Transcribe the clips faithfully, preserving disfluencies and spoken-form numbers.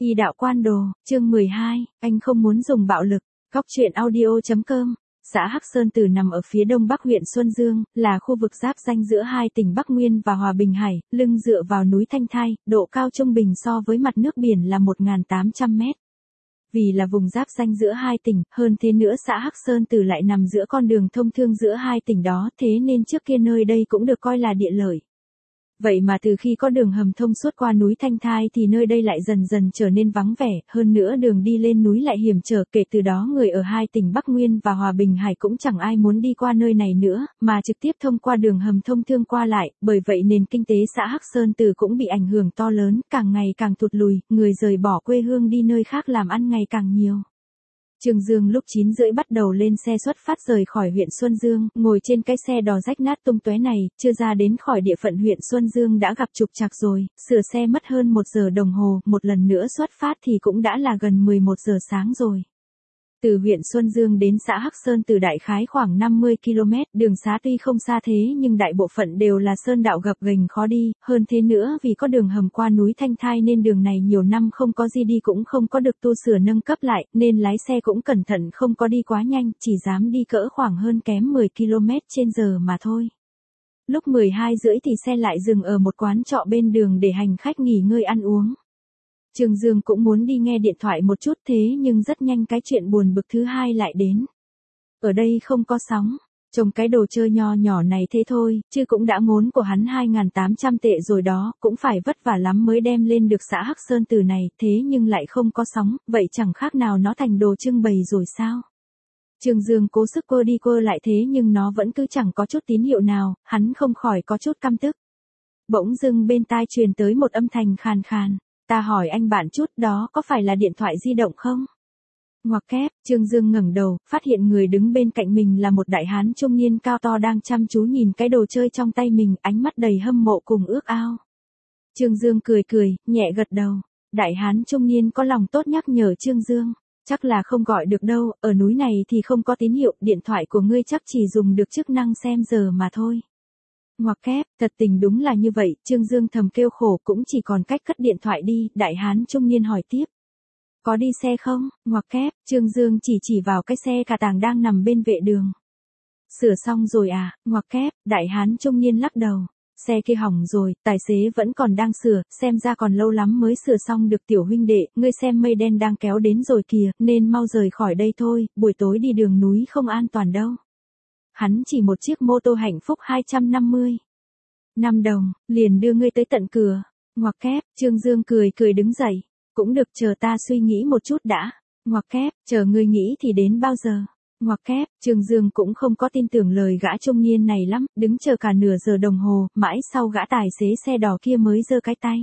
Y đạo quan đồ, chương mười hai, anh không muốn dùng bạo lực. Góc truyện audio chấm com. Xã Hắc Sơn Tử nằm ở phía đông bắc huyện Xuân Dương, là khu vực giáp ranh giữa hai tỉnh Bắc Nguyên và Hòa Bình Hải, lưng dựa vào núi Thanh Thai, độ cao trung bình so với mặt nước biển là một nghìn tám trăm mét. Vì là vùng giáp ranh giữa hai tỉnh, hơn thế nữa xã Hắc Sơn Tử lại nằm giữa con đường thông thương giữa hai tỉnh đó, thế nên trước kia nơi đây cũng được coi là địa lợi. Vậy mà từ khi có đường hầm thông suốt qua núi Thanh Thai thì nơi đây lại dần dần trở nên vắng vẻ, hơn nữa đường đi lên núi lại hiểm trở, kể từ đó người ở hai tỉnh Bắc Nguyên và Hòa Bình Hải cũng chẳng ai muốn đi qua nơi này nữa, mà trực tiếp thông qua đường hầm thông thương qua lại, bởi vậy nền kinh tế xã Hắc Sơn Tử cũng bị ảnh hưởng to lớn, càng ngày càng thụt lùi, người rời bỏ quê hương đi nơi khác làm ăn ngày càng nhiều. Trương Dương lúc chín rưỡi bắt đầu lên xe xuất phát rời khỏi huyện Xuân Dương, ngồi trên cái xe đò rách nát tung tóe này, chưa ra đến khỏi địa phận huyện Xuân Dương đã gặp trục trặc rồi, sửa xe mất hơn một giờ đồng hồ, một lần nữa xuất phát thì cũng đã là gần mười một giờ sáng rồi. Từ huyện Xuân Dương đến xã Hắc Sơn Tử đại khái khoảng năm mươi ki lô mét, đường xá tuy không xa thế nhưng đại bộ phận đều là sơn đạo gập ghềnh khó đi, hơn thế nữa vì có đường hầm qua núi Thanh Thai nên đường này nhiều năm không có gì đi cũng không có được tu sửa nâng cấp lại, nên lái xe cũng cẩn thận không có đi quá nhanh, chỉ dám đi cỡ khoảng hơn kém mười ki lô mét trên giờ mà thôi. Lúc mười hai rưỡi thì xe lại dừng ở một quán trọ bên đường để hành khách nghỉ ngơi ăn uống. Trương Dương cũng muốn đi nghe điện thoại một chút thế nhưng rất nhanh cái chuyện buồn bực thứ hai lại đến. Ở đây không có sóng, trông cái đồ chơi nho nhỏ này thế thôi, chứ cũng đã ngốn của hắn hai nghìn tám trăm tệ rồi đó, cũng phải vất vả lắm mới đem lên được xã Hắc Sơn Tử này, thế nhưng lại không có sóng, vậy chẳng khác nào nó thành đồ trưng bày rồi sao? Trương Dương cố sức quơ đi quơ lại thế nhưng nó vẫn cứ chẳng có chút tín hiệu nào, hắn không khỏi có chút căm tức. Bỗng dưng bên tai truyền tới một âm thanh khàn khàn. Ta hỏi anh bạn chút, đó có phải là điện thoại di động không? Ngoặc kép, Trương Dương ngẩng đầu, phát hiện người đứng bên cạnh mình là một đại hán trung niên cao to đang chăm chú nhìn cái đồ chơi trong tay mình, ánh mắt đầy hâm mộ cùng ước ao. Trương Dương cười cười, nhẹ gật đầu. Đại hán trung niên có lòng tốt nhắc nhở Trương Dương. Chắc là không gọi được đâu, ở núi này thì không có tín hiệu, điện thoại của ngươi chắc chỉ dùng được chức năng xem giờ mà thôi. Ngoặc kép, thật tình đúng là như vậy, Trương Dương thầm kêu khổ, cũng chỉ còn cách cất điện thoại đi, đại hán trung niên hỏi tiếp. Có đi xe không? Ngoặc kép, Trương Dương chỉ chỉ vào cái xe cà tàng đang nằm bên vệ đường. Sửa xong rồi à? Ngoặc kép, đại hán trung niên lắc đầu. Xe kia hỏng rồi, tài xế vẫn còn đang sửa, xem ra còn lâu lắm mới sửa xong được tiểu huynh đệ, ngươi xem mây đen đang kéo đến rồi kìa, nên mau rời khỏi đây thôi, buổi tối đi đường núi không an toàn đâu. Hắn chỉ một chiếc mô tô hạnh phúc hai trăm năm mươi. Năm đồng, liền đưa ngươi tới tận cửa. Ngoặc kép, Trương Dương cười cười đứng dậy. Cũng được, chờ ta suy nghĩ một chút đã. Ngoặc kép, chờ ngươi nghĩ thì đến bao giờ? Ngoặc kép, Trương Dương cũng không có tin tưởng lời gã trung niên này lắm, đứng chờ cả nửa giờ đồng hồ, mãi sau gã tài xế xe đỏ kia mới giơ cái tay.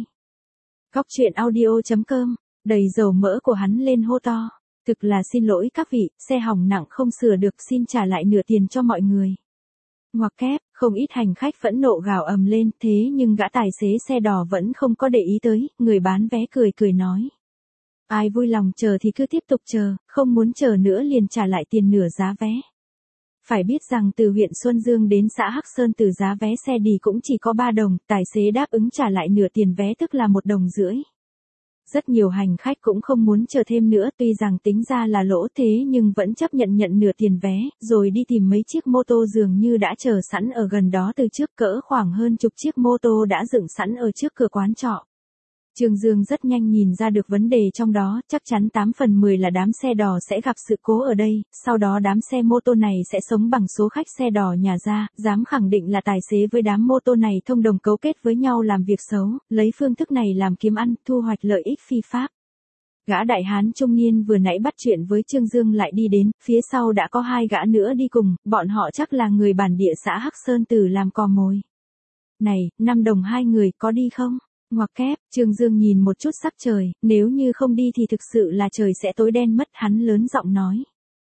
Góc truyện audio chấm com, đầy dầu mỡ của hắn lên hô to. Thực là xin lỗi các vị, xe hỏng nặng không sửa được, xin trả lại nửa tiền cho mọi người. Ngoặc kép, không ít hành khách phẫn nộ gào ầm lên, thế nhưng gã tài xế xe đỏ vẫn không có để ý tới, người bán vé cười cười nói. Ai vui lòng chờ thì cứ tiếp tục chờ, không muốn chờ nữa liền trả lại tiền nửa giá vé. Phải biết rằng từ huyện Xuân Dương đến xã Hắc Sơn Tử giá vé xe đi cũng chỉ có ba đồng, tài xế đáp ứng trả lại nửa tiền vé tức là một đồng rưỡi. Rất nhiều hành khách cũng không muốn chờ thêm nữa, tuy rằng tính ra là lỗ thế nhưng vẫn chấp nhận nhận nửa tiền vé, rồi đi tìm mấy chiếc mô tô dường như đã chờ sẵn ở gần đó từ trước, cỡ khoảng hơn chục chiếc mô tô đã dựng sẵn ở trước cửa quán trọ. Trương Dương rất nhanh nhìn ra được vấn đề trong đó, chắc chắn tám phần mười là đám xe đò sẽ gặp sự cố ở đây, sau đó đám xe mô tô này sẽ sống bằng số khách xe đò nhà ra, dám khẳng định là tài xế với đám mô tô này thông đồng cấu kết với nhau làm việc xấu, lấy phương thức này làm kiếm ăn, thu hoạch lợi ích phi pháp. Gã đại hán trung niên vừa nãy bắt chuyện với Trương Dương lại đi đến, phía sau đã có hai gã nữa đi cùng, bọn họ chắc là người bản địa xã Hắc Sơn Tử làm cò mồi. Này, năm đồng hai người, có đi không? Ngoặc kép, Trương Dương nhìn một chút sắc trời, nếu như không đi thì thực sự là trời sẽ tối đen mất, hắn lớn giọng nói.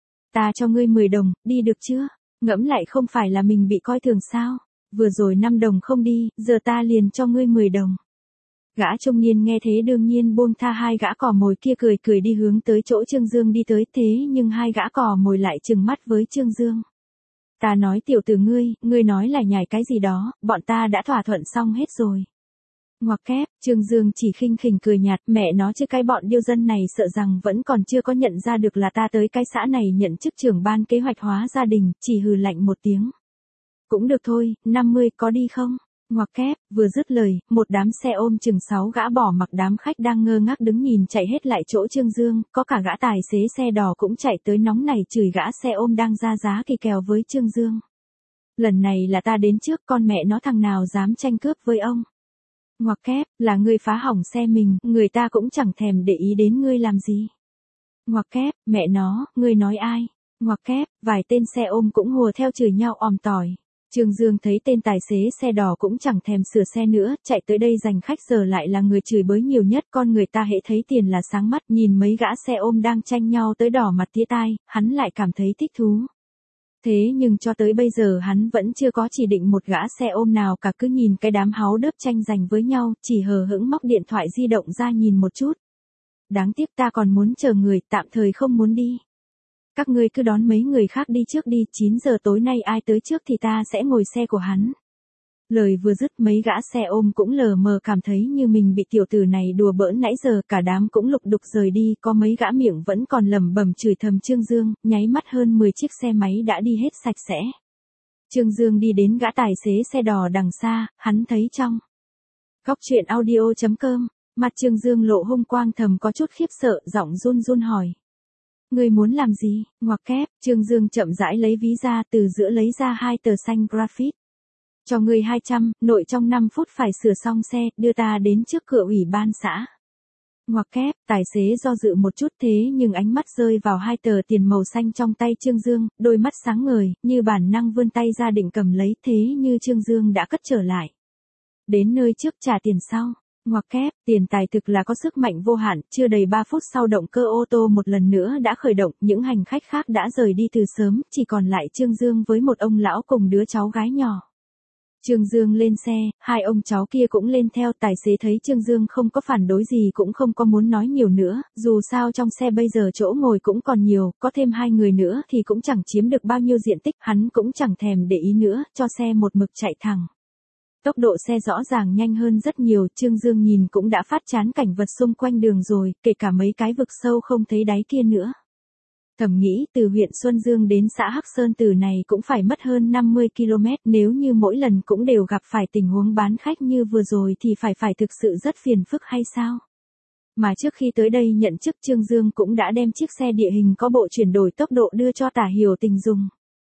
Ta cho ngươi mười đồng, đi được chưa? Ngẫm lại không phải là mình bị coi thường sao? Vừa rồi năm đồng không đi, giờ ta liền cho ngươi mười đồng. Gã trung niên nghe thế đương nhiên buông tha hai gã cò mồi kia, cười cười đi hướng tới chỗ Trương Dương đi tới, thế nhưng hai gã cò mồi lại trừng mắt với Trương Dương. Ta nói tiểu tử ngươi, ngươi nói là nhảy cái gì đó, bọn ta đã thỏa thuận xong hết rồi. Ngoặc kép, Trương Dương chỉ khinh khỉnh cười nhạt, mẹ nó chứ cái bọn điêu dân này sợ rằng vẫn còn chưa có nhận ra được là ta tới cái xã này nhận chức trưởng ban kế hoạch hóa gia đình, chỉ hừ lạnh một tiếng. Cũng được thôi, năm mươi có đi không? Ngoặc kép, vừa dứt lời, một đám xe ôm chừng sáu gã bỏ mặc đám khách đang ngơ ngác đứng nhìn chạy hết lại chỗ Trương Dương, có cả gã tài xế xe đò cũng chạy tới nóng này chửi gã xe ôm đang ra giá kỳ kèo với Trương Dương. Lần này là ta đến trước, con mẹ nó thằng nào dám tranh cướp với ông. Ngoặc kép, là ngươi phá hỏng xe mình, người ta cũng chẳng thèm để ý đến ngươi làm gì. Ngoặc kép, mẹ nó, ngươi nói ai? Ngoặc kép, vài tên xe ôm cũng hùa theo chửi nhau òm tỏi. Trương Dương thấy tên tài xế xe đò cũng chẳng thèm sửa xe nữa, chạy tới đây giành khách giờ lại là người chửi bới nhiều nhất, con người ta hễ thấy tiền là sáng mắt, nhìn mấy gã xe ôm đang tranh nhau tới đỏ mặt tía tai, hắn lại cảm thấy thích thú. Thế nhưng cho tới bây giờ hắn vẫn chưa có chỉ định một gã xe ôm nào cả, cứ nhìn cái đám háu đớp tranh giành với nhau, chỉ hờ hững móc điện thoại di động ra nhìn một chút. Đáng tiếc ta còn muốn chờ người, tạm thời không muốn đi. Các ngươi cứ đón mấy người khác đi trước đi, chín giờ tối nay ai tới trước thì ta sẽ ngồi xe của hắn. Lời vừa dứt mấy gã xe ôm cũng lờ mờ cảm thấy như mình bị tiểu tử này đùa bỡn nãy giờ, cả đám cũng lục đục rời đi, có mấy gã miệng vẫn còn lẩm bẩm chửi thầm Trương Dương, nháy mắt hơn mười chiếc xe máy đã đi hết sạch sẽ. Trương Dương đi đến gã tài xế xe đò đằng xa, hắn thấy trong góc truyện audio chấm com, mặt Trương Dương lộ hung quang thầm có chút khiếp sợ, giọng run run hỏi. Ngươi muốn làm gì? Ngoặc kép, Trương Dương chậm rãi lấy ví ra, từ giữa lấy ra hai tờ xanh graphite. Cho ngươi hai trăm, nội trong năm phút phải sửa xong xe, đưa ta đến trước cửa ủy ban xã. Ngoặc kép, tài xế do dự một chút thế nhưng ánh mắt rơi vào hai tờ tiền màu xanh trong tay Trương Dương, đôi mắt sáng ngời, như bản năng vươn tay ra định cầm lấy, thế như Trương Dương đã cất trở lại. Đến nơi trước trả tiền sau. Ngoặc kép, tiền tài thực là có sức mạnh vô hạn, chưa đầy ba phút sau động cơ ô tô một lần nữa đã khởi động, những hành khách khác đã rời đi từ sớm, chỉ còn lại Trương Dương với một ông lão cùng đứa cháu gái nhỏ. Trương Dương lên xe, hai ông cháu kia cũng lên theo, tài xế thấy Trương Dương không có phản đối gì cũng không có muốn nói nhiều nữa, dù sao trong xe bây giờ chỗ ngồi cũng còn nhiều, có thêm hai người nữa thì cũng chẳng chiếm được bao nhiêu diện tích, hắn cũng chẳng thèm để ý nữa, cho xe một mực chạy thẳng. Tốc độ xe rõ ràng nhanh hơn rất nhiều, Trương Dương nhìn cũng đã phát chán cảnh vật xung quanh đường rồi, kể cả mấy cái vực sâu không thấy đáy kia nữa. Thầm nghĩ từ huyện Xuân Dương đến xã Hắc Sơn Từ này cũng phải mất hơn năm mươi ki lô mét, nếu như mỗi lần cũng đều gặp phải tình huống bán khách như vừa rồi thì phải phải thực sự rất phiền phức hay sao? Mà trước khi tới đây nhận chức Trương Dương cũng đã đem chiếc xe địa hình có bộ chuyển đổi tốc độ đưa cho Tả Hiểu Tình dùng.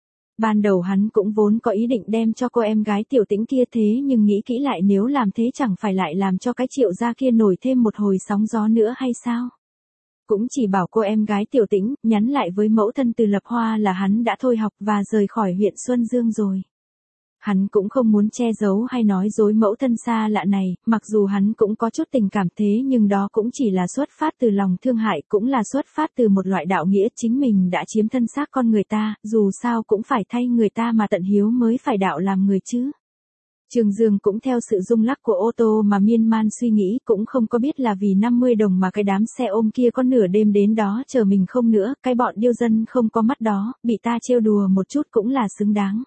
Ban đầu hắn cũng vốn có ý định đem cho cô em gái Tiểu Tĩnh kia, thế nhưng nghĩ kỹ lại nếu làm thế chẳng phải lại làm cho cái Triệu gia kia nổi thêm một hồi sóng gió nữa hay sao? Cũng chỉ bảo cô em gái Tiểu Tĩnh nhắn lại với mẫu thân Từ Lập Hoa là hắn đã thôi học và rời khỏi huyện Xuân Dương rồi. Hắn cũng không muốn che giấu hay nói dối mẫu thân xa lạ này, mặc dù hắn cũng có chút tình cảm thế nhưng đó cũng chỉ là xuất phát từ lòng thương hại, cũng là xuất phát từ một loại đạo nghĩa chính mình đã chiếm thân xác con người ta, dù sao cũng phải thay người ta mà tận hiếu mới phải đạo làm người chứ. Trương Dương cũng theo sự rung lắc của ô tô mà miên man suy nghĩ, cũng không có biết là vì năm mươi đồng mà cái đám xe ôm kia có nửa đêm đến đó chờ mình không nữa, cái bọn điêu dân không có mắt đó, bị ta trêu đùa một chút cũng là xứng đáng.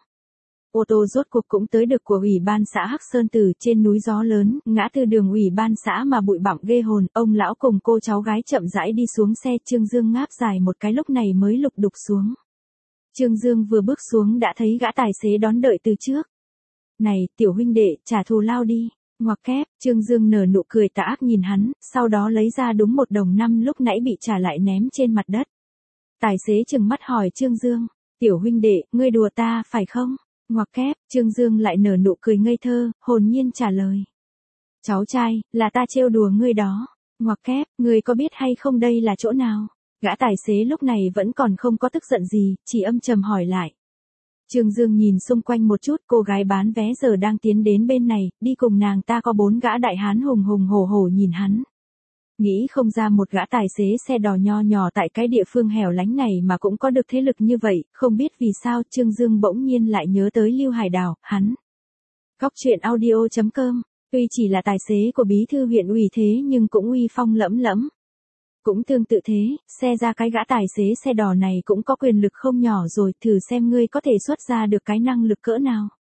Ô tô rốt cuộc cũng tới được của ủy ban xã Hắc Sơn Từ trên núi gió lớn, ngã tư đường ủy ban xã mà bụi bặm ghê hồn, ông lão cùng cô cháu gái chậm rãi đi xuống xe, Trương Dương ngáp dài một cái lúc này mới lục đục xuống. Trương Dương vừa bước xuống đã thấy gã tài xế đón đợi từ trước. Này, tiểu huynh đệ, trả thù lao đi. Ngoặc kép, Trương Dương nở nụ cười tà ác nhìn hắn, sau đó lấy ra đúng một đồng năm lúc nãy bị trả lại ném trên mặt đất. Tài xế trừng mắt hỏi Trương Dương, tiểu huynh đệ, ngươi đùa ta phải không? Ngoặc kép, Trương Dương lại nở nụ cười ngây thơ, hồn nhiên trả lời. Cháu trai, là ta trêu đùa ngươi đó. Ngoặc kép, ngươi có biết hay không đây là chỗ nào? Gã tài xế lúc này vẫn còn không có tức giận gì, chỉ âm trầm hỏi lại. Trương Dương nhìn xung quanh một chút, cô gái bán vé giờ đang tiến đến bên này, đi cùng nàng ta có bốn gã đại hán hùng hùng hổ hổ nhìn hắn. Nghĩ không ra một gã tài xế xe đò nho nhỏ tại cái địa phương hẻo lánh này mà cũng có được thế lực như vậy, không biết vì sao Trương Dương bỗng nhiên lại nhớ tới Lưu Hải Đào, hắn. Góc truyện audio chấm com, tuy chỉ là tài xế của bí thư huyện ủy thế nhưng cũng uy phong lẫm lẫm. Cũng tương tự thế, xe ra cái gã tài xế xe đò này cũng có quyền lực không nhỏ rồi, thử xem ngươi có thể xuất ra được cái năng lực cỡ nào.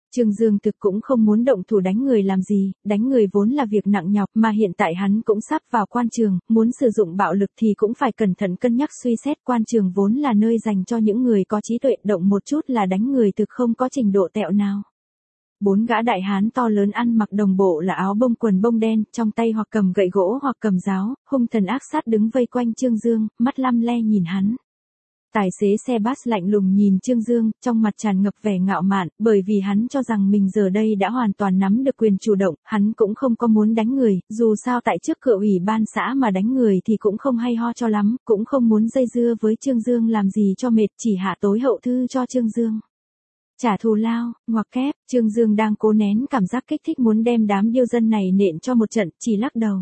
Trương Dương thực cũng không muốn động thủ đánh người làm gì, đánh người vốn là việc nặng nhọc mà hiện tại hắn cũng sắp vào quan trường, muốn sử dụng bạo lực thì cũng phải cẩn thận cân nhắc suy xét. Quan trường vốn là nơi dành cho những người có trí tuệ, động một chút là đánh người thực không có trình độ tẹo nào. Bốn gã đại hán to lớn ăn mặc đồng bộ là áo bông quần bông đen, trong tay hoặc cầm gậy gỗ hoặc cầm giáo, hung thần ác sát đứng vây quanh Trương Dương, mắt lăm le nhìn hắn. Tài xế xe bus lạnh lùng nhìn Trương Dương, trong mặt tràn ngập vẻ ngạo mạn, bởi vì hắn cho rằng mình giờ đây đã hoàn toàn nắm được quyền chủ động, hắn cũng không có muốn đánh người, dù sao tại trước cửa ủy ban xã mà đánh người thì cũng không hay ho cho lắm, cũng không muốn dây dưa với Trương Dương làm gì cho mệt, chỉ hạ tối hậu thư cho Trương Dương. Trả thù lao, ngoặc kép, Trương Dương đang cố nén cảm giác kích thích muốn đem đám điêu dân này nện cho một trận, chỉ lắc đầu.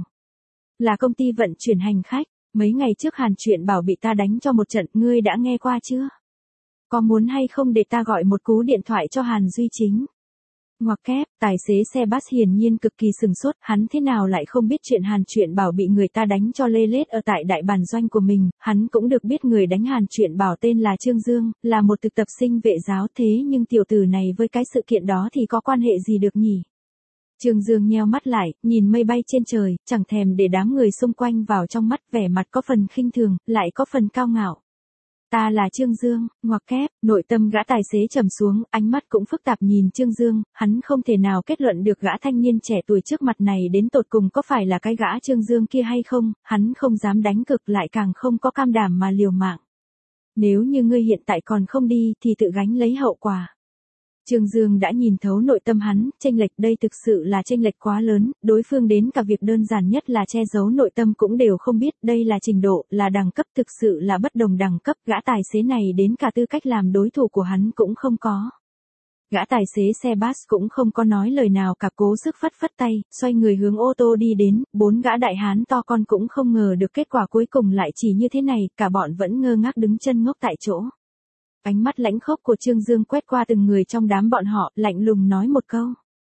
Là công ty vận chuyển hành khách. Mấy ngày trước Hàn Chuyện Bảo bị ta đánh cho một trận, ngươi đã nghe qua chưa? Có muốn hay không để ta gọi một cú điện thoại cho Hàn Duy Chính? Ngoặc kép, tài xế xe bus hiển nhiên cực kỳ sừng sốt, hắn thế nào lại không biết chuyện Hàn Chuyện Bảo bị người ta đánh cho lê lết ở tại đại bản doanh của mình, hắn cũng được biết người đánh Hàn Chuyện Bảo tên là Trương Dương, là một thực tập sinh vệ giáo, thế nhưng tiểu tử này với cái sự kiện đó thì có quan hệ gì được nhỉ? Trương Dương nheo mắt lại, nhìn mây bay trên trời, chẳng thèm để đám người xung quanh vào trong mắt, vẻ mặt có phần khinh thường, lại có phần cao ngạo. Ta là Trương Dương, ngoặc kép, nội tâm gã tài xế trầm xuống, ánh mắt cũng phức tạp nhìn Trương Dương, hắn không thể nào kết luận được gã thanh niên trẻ tuổi trước mặt này đến tột cùng có phải là cái gã Trương Dương kia hay không, hắn không dám đánh cực lại càng không có cam đảm mà liều mạng. Nếu như ngươi hiện tại còn không đi thì tự gánh lấy hậu quả. Trương Dương đã nhìn thấu nội tâm hắn, chênh lệch đây thực sự là chênh lệch quá lớn, đối phương đến cả việc đơn giản nhất là che giấu nội tâm cũng đều không biết, đây là trình độ, là đẳng cấp, thực sự là bất đồng đẳng cấp, gã tài xế này đến cả tư cách làm đối thủ của hắn cũng không có. Gã tài xế xe bus cũng không có nói lời nào cả, cố sức phất phất tay, xoay người hướng ô tô đi đến, bốn gã đại hán to con cũng không ngờ được kết quả cuối cùng lại chỉ như thế này, cả bọn vẫn ngơ ngác đứng chân ngốc tại chỗ. Ánh mắt lãnh khốc của Trương Dương quét qua từng người trong đám bọn họ, lạnh lùng nói một câu.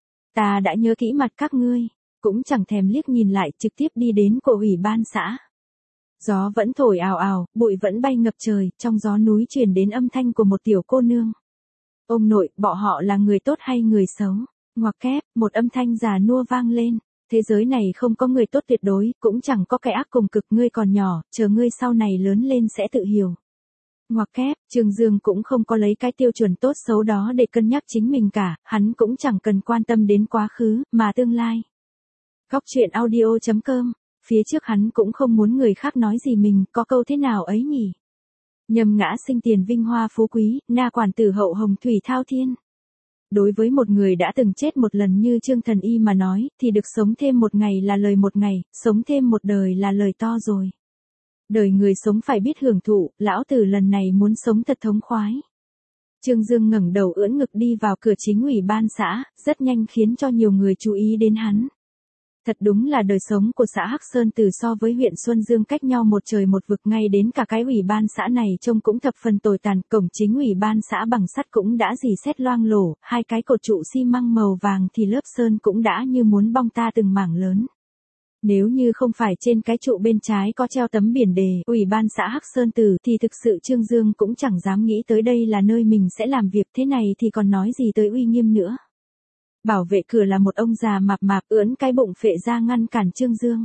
Ta đã nhớ kỹ mặt các ngươi, cũng chẳng thèm liếc nhìn lại, trực tiếp đi đến của ủy ban xã. Gió vẫn thổi ào ào, bụi vẫn bay ngập trời, trong gió núi truyền đến âm thanh của một tiểu cô nương. Ông nội, bọn họ là người tốt hay người xấu? Ngoặc kép, một âm thanh già nua vang lên. Thế giới này không có người tốt tuyệt đối, cũng chẳng có cái ác cùng cực, ngươi còn nhỏ, chờ ngươi sau này lớn lên sẽ tự hiểu. Ngoặc kép, Trương Dương cũng không có lấy cái tiêu chuẩn tốt xấu đó để cân nhắc chính mình cả, hắn cũng chẳng cần quan tâm đến quá khứ, mà tương lai. Góc truyện audio chấm com, phía trước hắn cũng không muốn người khác nói gì mình, có câu thế nào ấy nhỉ? Nhầm ngã sinh tiền vinh hoa phú quý, na quản tử hậu hồng thủy thao thiên. Đối với một người đã từng chết một lần như Trương Thần Y mà nói, thì được sống thêm một ngày là lời một ngày, sống thêm một đời là lời to rồi. Đời người sống phải biết hưởng thụ, lão tử lần này muốn sống thật thống khoái. Trương Dương ngẩng đầu ưỡn ngực đi vào cửa chính ủy ban xã, rất nhanh khiến cho nhiều người chú ý đến hắn. Thật đúng là đời sống của xã Hắc Sơn Từ so với huyện Xuân Dương cách nhau một trời một vực, ngay đến cả cái ủy ban xã này trông cũng thập phần tồi tàn, cổng chính ủy ban xã bằng sắt cũng đã rỉ sét loang lổ, hai cái cột trụ xi măng màu vàng thì lớp sơn cũng đã như muốn bong ta từng mảng lớn. Nếu như không phải trên cái trụ bên trái có treo tấm biển đề ủy ban xã Hắc Sơn Tử thì thực sự Trương Dương cũng chẳng dám nghĩ tới đây là nơi mình sẽ làm việc, thế này thì còn nói gì tới uy nghiêm nữa. Bảo vệ cửa là một ông già mạp mạp ưỡn cái bụng phệ ra ngăn cản Trương Dương.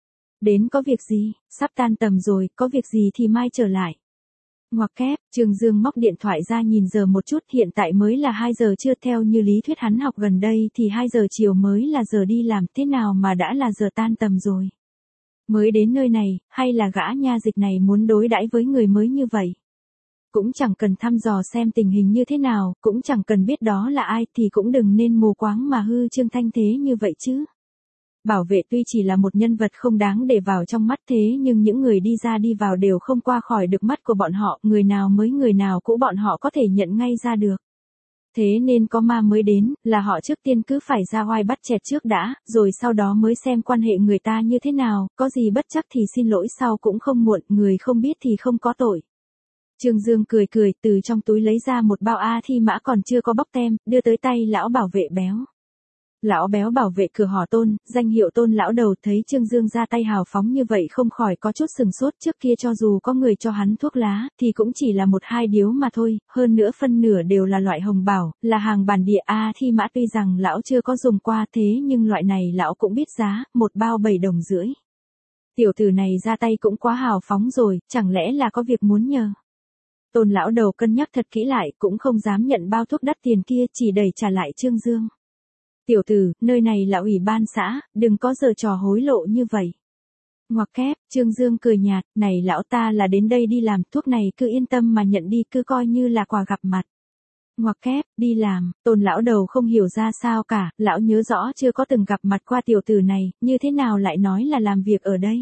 Đến có việc gì, sắp tan tầm rồi, có việc gì thì mai trở lại. Ngoặc kép, Trương Dương móc điện thoại ra nhìn giờ một chút, hiện tại mới là hai giờ trưa, theo như lý thuyết hắn học gần đây thì hai giờ chiều mới là giờ đi làm, thế nào mà đã là giờ tan tầm rồi. Mới đến nơi này, hay là gã nha dịch này muốn đối đãi với người mới như vậy. Cũng chẳng cần thăm dò xem tình hình như thế nào, cũng chẳng cần biết đó là ai thì cũng đừng nên mù quáng mà hư trương thanh thế như vậy chứ. Bảo vệ tuy chỉ là một nhân vật không đáng để vào trong mắt, thế nhưng những người đi ra đi vào đều không qua khỏi được mắt của bọn họ, người nào mới người nào cũ bọn họ có thể nhận ngay ra được. Thế nên có ma mới đến, là họ trước tiên cứ phải ra oai bắt chẹt trước đã, rồi sau đó mới xem quan hệ người ta như thế nào, có gì bất chắc thì xin lỗi sau cũng không muộn, người không biết thì không có tội. Trương Dương cười cười, từ trong túi lấy ra một bao A thi mã còn chưa có bóc tem, đưa tới tay lão bảo vệ béo. Lão béo bảo vệ cửa họ Tôn, danh hiệu Tôn lão đầu, thấy Trương Dương ra tay hào phóng như vậy không khỏi có chút sừng sốt. Trước kia cho dù có người cho hắn thuốc lá, thì cũng chỉ là một hai điếu mà thôi, hơn nữa phân nửa đều là loại hồng bảo, là hàng bản địa. A Thi Mã tuy rằng lão chưa có dùng qua, thế nhưng loại này lão cũng biết giá, một bao bảy đồng rưỡi. Tiểu tử này ra tay cũng quá hào phóng rồi, chẳng lẽ là có việc muốn nhờ. Tôn lão đầu cân nhắc thật kỹ lại, cũng không dám nhận bao thuốc đắt tiền kia, chỉ đẩy trả lại Trương Dương. Tiểu tử, nơi này là ủy ban xã, đừng có giở trò hối lộ như vậy. Ngoặc kép, Trương Dương cười nhạt, này lão ta là đến đây đi làm, thuốc này cứ yên tâm mà nhận đi, cứ coi như là quà gặp mặt. Ngoặc kép, đi làm, Tôn lão đầu không hiểu ra sao cả, lão nhớ rõ chưa có từng gặp mặt qua tiểu tử này, như thế nào lại nói là làm việc ở đây.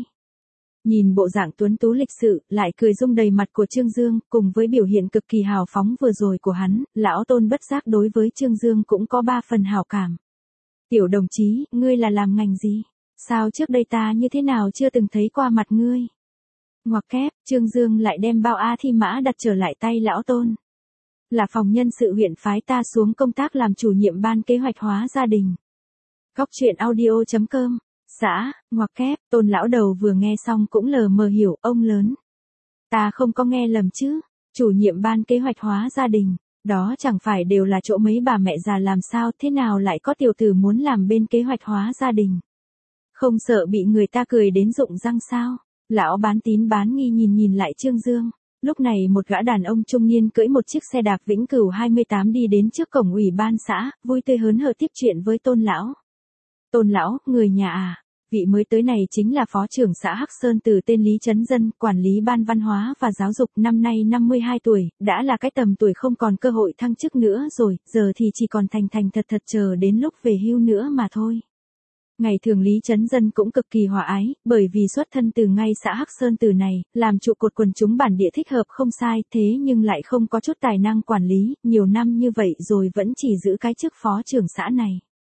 Nhìn bộ dạng tuấn tú lịch sự, lại cười rung đầy mặt của Trương Dương, cùng với biểu hiện cực kỳ hào phóng vừa rồi của hắn, lão Tôn bất giác đối với Trương Dương cũng có ba phần hảo cảm. Tiểu đồng chí, ngươi là làm ngành gì? Sao trước đây ta như thế nào chưa từng thấy qua mặt ngươi? Ngoặc kép, Trương Dương lại đem bao A Thi Mã đặt trở lại tay lão Tôn. Là phòng nhân sự huyện phái ta xuống công tác làm chủ nhiệm ban kế hoạch hóa gia đình. Góc truyện audio chấm com. Xã, ngoặc kép, Tôn lão đầu vừa nghe xong cũng lờ mờ hiểu, ông lớn. Ta không có nghe lầm chứ, chủ nhiệm ban kế hoạch hóa gia đình, đó chẳng phải đều là chỗ mấy bà mẹ già làm sao, thế nào lại có tiểu tử muốn làm bên kế hoạch hóa gia đình. Không sợ bị người ta cười đến rụng răng sao, lão bán tín bán nghi nhìn nhìn lại Trương Dương. Lúc này một gã đàn ông trung niên cưỡi một chiếc xe đạp Vĩnh Cửu hai mươi tám đi đến trước cổng ủy ban xã, vui tươi hớn hở tiếp chuyện với Tôn lão. Tôn lão, người nhà à? Vị mới tới này chính là phó trưởng xã Hắc Sơn Từ tên Lý Chấn Dân, quản lý ban văn hóa và giáo dục, năm nay năm mươi hai tuổi, đã là cái tầm tuổi không còn cơ hội thăng chức nữa rồi, giờ thì chỉ còn thành thành thật thật chờ đến lúc về hưu nữa mà thôi. Ngày thường Lý Chấn Dân cũng cực kỳ hòa ái, bởi vì xuất thân từ ngay xã Hắc Sơn Từ này, làm trụ cột quần chúng bản địa thích hợp không sai, thế nhưng lại không có chút tài năng quản lý, nhiều năm như vậy rồi vẫn chỉ giữ cái chức phó trưởng xã này.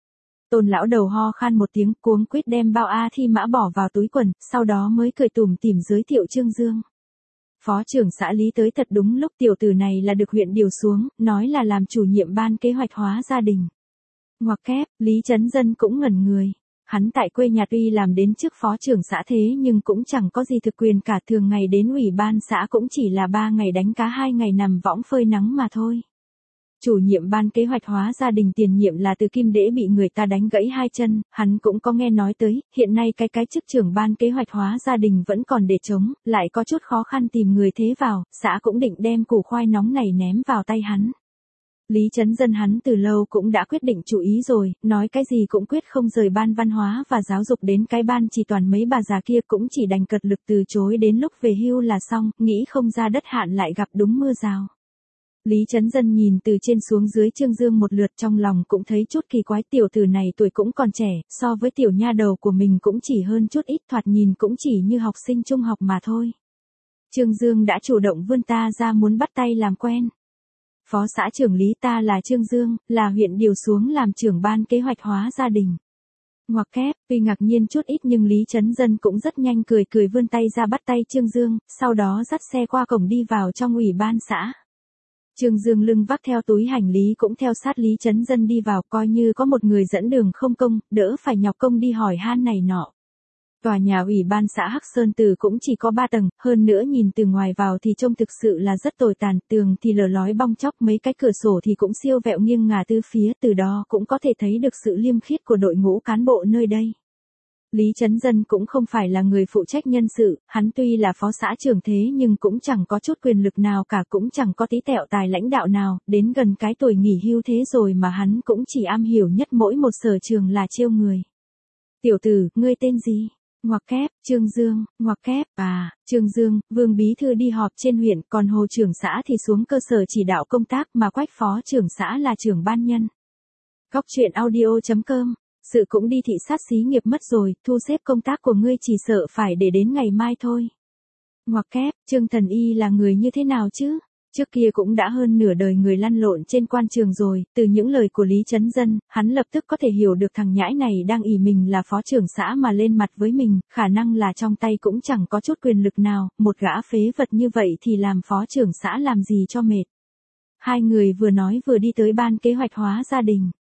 Tôn lão đầu ho khan một tiếng, cuống quýt đem bao A Thi Mã bỏ vào túi quần, sau đó mới cười tủm tỉm giới thiệu Trương Dương. Phó trưởng xã Lý tới thật đúng lúc, tiểu tử này là được huyện điều xuống, nói là làm chủ nhiệm ban kế hoạch hóa gia đình. Ngoặc kép, Lý Chấn Dân cũng ngẩn người. Hắn tại quê nhà tuy làm đến chức phó trưởng xã thế nhưng cũng chẳng có gì thực quyền cả, thường ngày đến ủy ban xã cũng chỉ là ba ngày đánh cá hai ngày nằm võng phơi nắng mà thôi. Chủ nhiệm ban kế hoạch hóa gia đình tiền nhiệm là Từ Kim Đễ bị người ta đánh gãy hai chân, hắn cũng có nghe nói tới, hiện nay cái cái chức trưởng ban kế hoạch hóa gia đình vẫn còn để trống, lại có chút khó khăn tìm người thế vào, xã cũng định đem củ khoai nóng này ném vào tay hắn. Lý Chấn Dân hắn từ lâu cũng đã quyết định chủ ý rồi, nói cái gì cũng quyết không rời ban văn hóa và giáo dục đến cái ban chỉ toàn mấy bà già kia, cũng chỉ đành cật lực từ chối đến lúc về hưu là xong, nghĩ không ra đất hạn lại gặp đúng mưa rào. Lý Chấn Dân nhìn từ trên xuống dưới Trương Dương một lượt, trong lòng cũng thấy chút kỳ quái, tiểu tử này tuổi cũng còn trẻ, so với tiểu nha đầu của mình cũng chỉ hơn chút ít, thoạt nhìn cũng chỉ như học sinh trung học mà thôi. Trương Dương đã chủ động vươn ta ra muốn bắt tay làm quen. Phó xã trưởng Lý, ta là Trương Dương, là huyện điều xuống làm trưởng ban kế hoạch hóa gia đình. Ngoặc kép, tuy ngạc nhiên chút ít nhưng Lý Chấn Dân cũng rất nhanh cười cười vươn tay ra bắt tay Trương Dương, sau đó dắt xe qua cổng đi vào trong ủy ban xã. Trương Dương lưng vác theo túi hành lý cũng theo sát Lý Chấn Dân đi vào, coi như có một người dẫn đường không công, đỡ phải nhọc công đi hỏi han này nọ. Tòa nhà ủy ban xã Hắc Sơn Từ cũng chỉ có ba tầng, hơn nữa nhìn từ ngoài vào thì trông thực sự là rất tồi tàn, tường thì lở lói bong chóc, mấy cái cửa sổ thì cũng siêu vẹo nghiêng ngả tứ phía, từ đó cũng có thể thấy được sự liêm khiết của đội ngũ cán bộ nơi đây. Lý Chấn Dân cũng không phải là người phụ trách nhân sự, hắn tuy là phó xã trưởng thế nhưng cũng chẳng có chút quyền lực nào cả, cũng chẳng có tí tẹo tài lãnh đạo nào, đến gần cái tuổi nghỉ hưu thế rồi mà hắn cũng chỉ am hiểu nhất mỗi một sở trường là chiêu người. Tiểu tử, ngươi tên gì? Ngoặc kép, Trương Dương, ngoặc kép, à, Trương Dương, Vương bí thư đi họp trên huyện, còn Hồ trưởng xã thì xuống cơ sở chỉ đạo công tác, mà Quách phó trưởng xã là trưởng ban nhân. Góc truyện audio chấm com. Sự cũng đi thị sát xí nghiệp mất rồi, thu xếp công tác của ngươi chỉ sợ phải để đến ngày mai thôi. Ngoặc kép, Trương Thần Y là người như thế nào chứ? Trước kia cũng đã hơn nửa đời người lăn lộn trên quan trường rồi, từ những lời của Lý Chấn Dân, hắn lập tức có thể hiểu được thằng nhãi này đang ỷ mình là phó trưởng xã mà lên mặt với mình, khả năng là trong tay cũng chẳng có chút quyền lực nào, một gã phế vật như vậy thì làm phó trưởng xã làm gì cho mệt. Hai người vừa nói vừa đi tới ban kế hoạch hóa gia đình.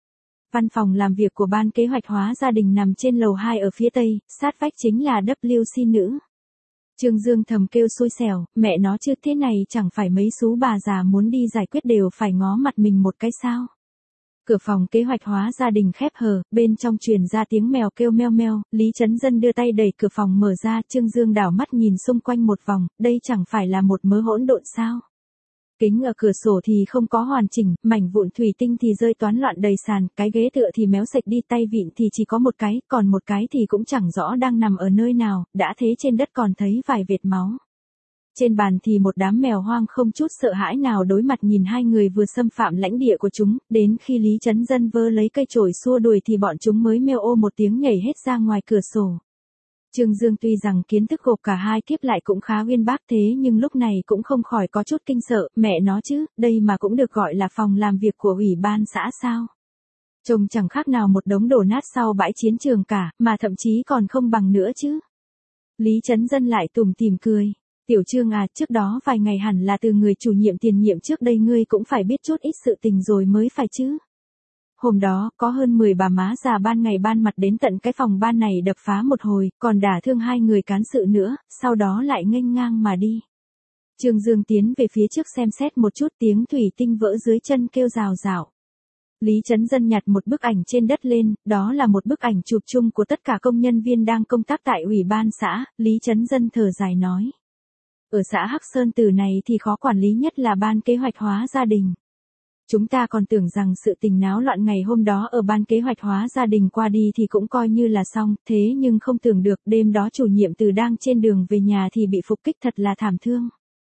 Văn phòng làm việc của ban kế hoạch hóa gia đình nằm trên lầu hai ở phía tây, sát vách chính là vê kép xê nữ. Trương Dương thầm kêu xui xẻo, mẹ nó chứ thế này chẳng phải mấy sú bà già muốn đi giải quyết đều phải ngó mặt mình một cái sao. Cửa phòng kế hoạch hóa gia đình khép hờ, bên trong truyền ra tiếng mèo kêu meo meo, Lý Chấn Dân đưa tay đẩy cửa phòng mở ra, Trương Dương đảo mắt nhìn xung quanh một vòng, đây chẳng phải là một mớ hỗn độn sao. Kính ở cửa sổ thì không có hoàn chỉnh, mảnh vụn thủy tinh thì rơi toán loạn đầy sàn, cái ghế tựa thì méo sạch đi, tay vịn thì chỉ có một cái, còn một cái thì cũng chẳng rõ đang nằm ở nơi nào, đã thế trên đất còn thấy vài vệt máu. Trên bàn thì một đám mèo hoang không chút sợ hãi nào đối mặt nhìn hai người vừa xâm phạm lãnh địa của chúng, đến khi Lý Chấn Dân vơ lấy cây chổi xua đuổi thì bọn chúng mới meo ô một tiếng nhảy hết ra ngoài cửa sổ. Trương Dương tuy rằng kiến thức gộp cả hai kiếp lại cũng khá uyên bác thế nhưng lúc này cũng không khỏi có chút kinh sợ, mẹ nó chứ, đây mà cũng được gọi là phòng làm việc của ủy ban xã sao. Trông chẳng khác nào một đống đổ nát sau bãi chiến trường cả, mà thậm chí còn không bằng nữa chứ. Lý Chấn Dân lại tủm tỉm cười. Tiểu Trương à, trước đó vài ngày hẳn là từ người chủ nhiệm tiền nhiệm trước đây ngươi cũng phải biết chút ít sự tình rồi mới phải chứ. Hôm đó, có hơn mười bà má già ban ngày ban mặt đến tận cái phòng ban này đập phá một hồi, còn đả thương hai người cán sự nữa, sau đó lại nghênh ngang mà đi. Trương Dương tiến về phía trước xem xét một chút, tiếng thủy tinh vỡ dưới chân kêu rào rào. Lý Chấn Dân nhặt một bức ảnh trên đất lên, đó là một bức ảnh chụp chung của tất cả công nhân viên đang công tác tại ủy ban xã, Lý Chấn Dân thở dài nói. Ở xã Hắc Sơn Tử này thì khó quản lý nhất là ban kế hoạch hóa gia đình. Chúng ta còn tưởng rằng sự tình náo loạn ngày hôm đó ở ban kế hoạch hóa gia đình qua đi thì cũng coi như là xong, thế nhưng không tưởng được đêm đó chủ nhiệm Từ đang trên đường về nhà thì bị phục kích, thật là thảm thương.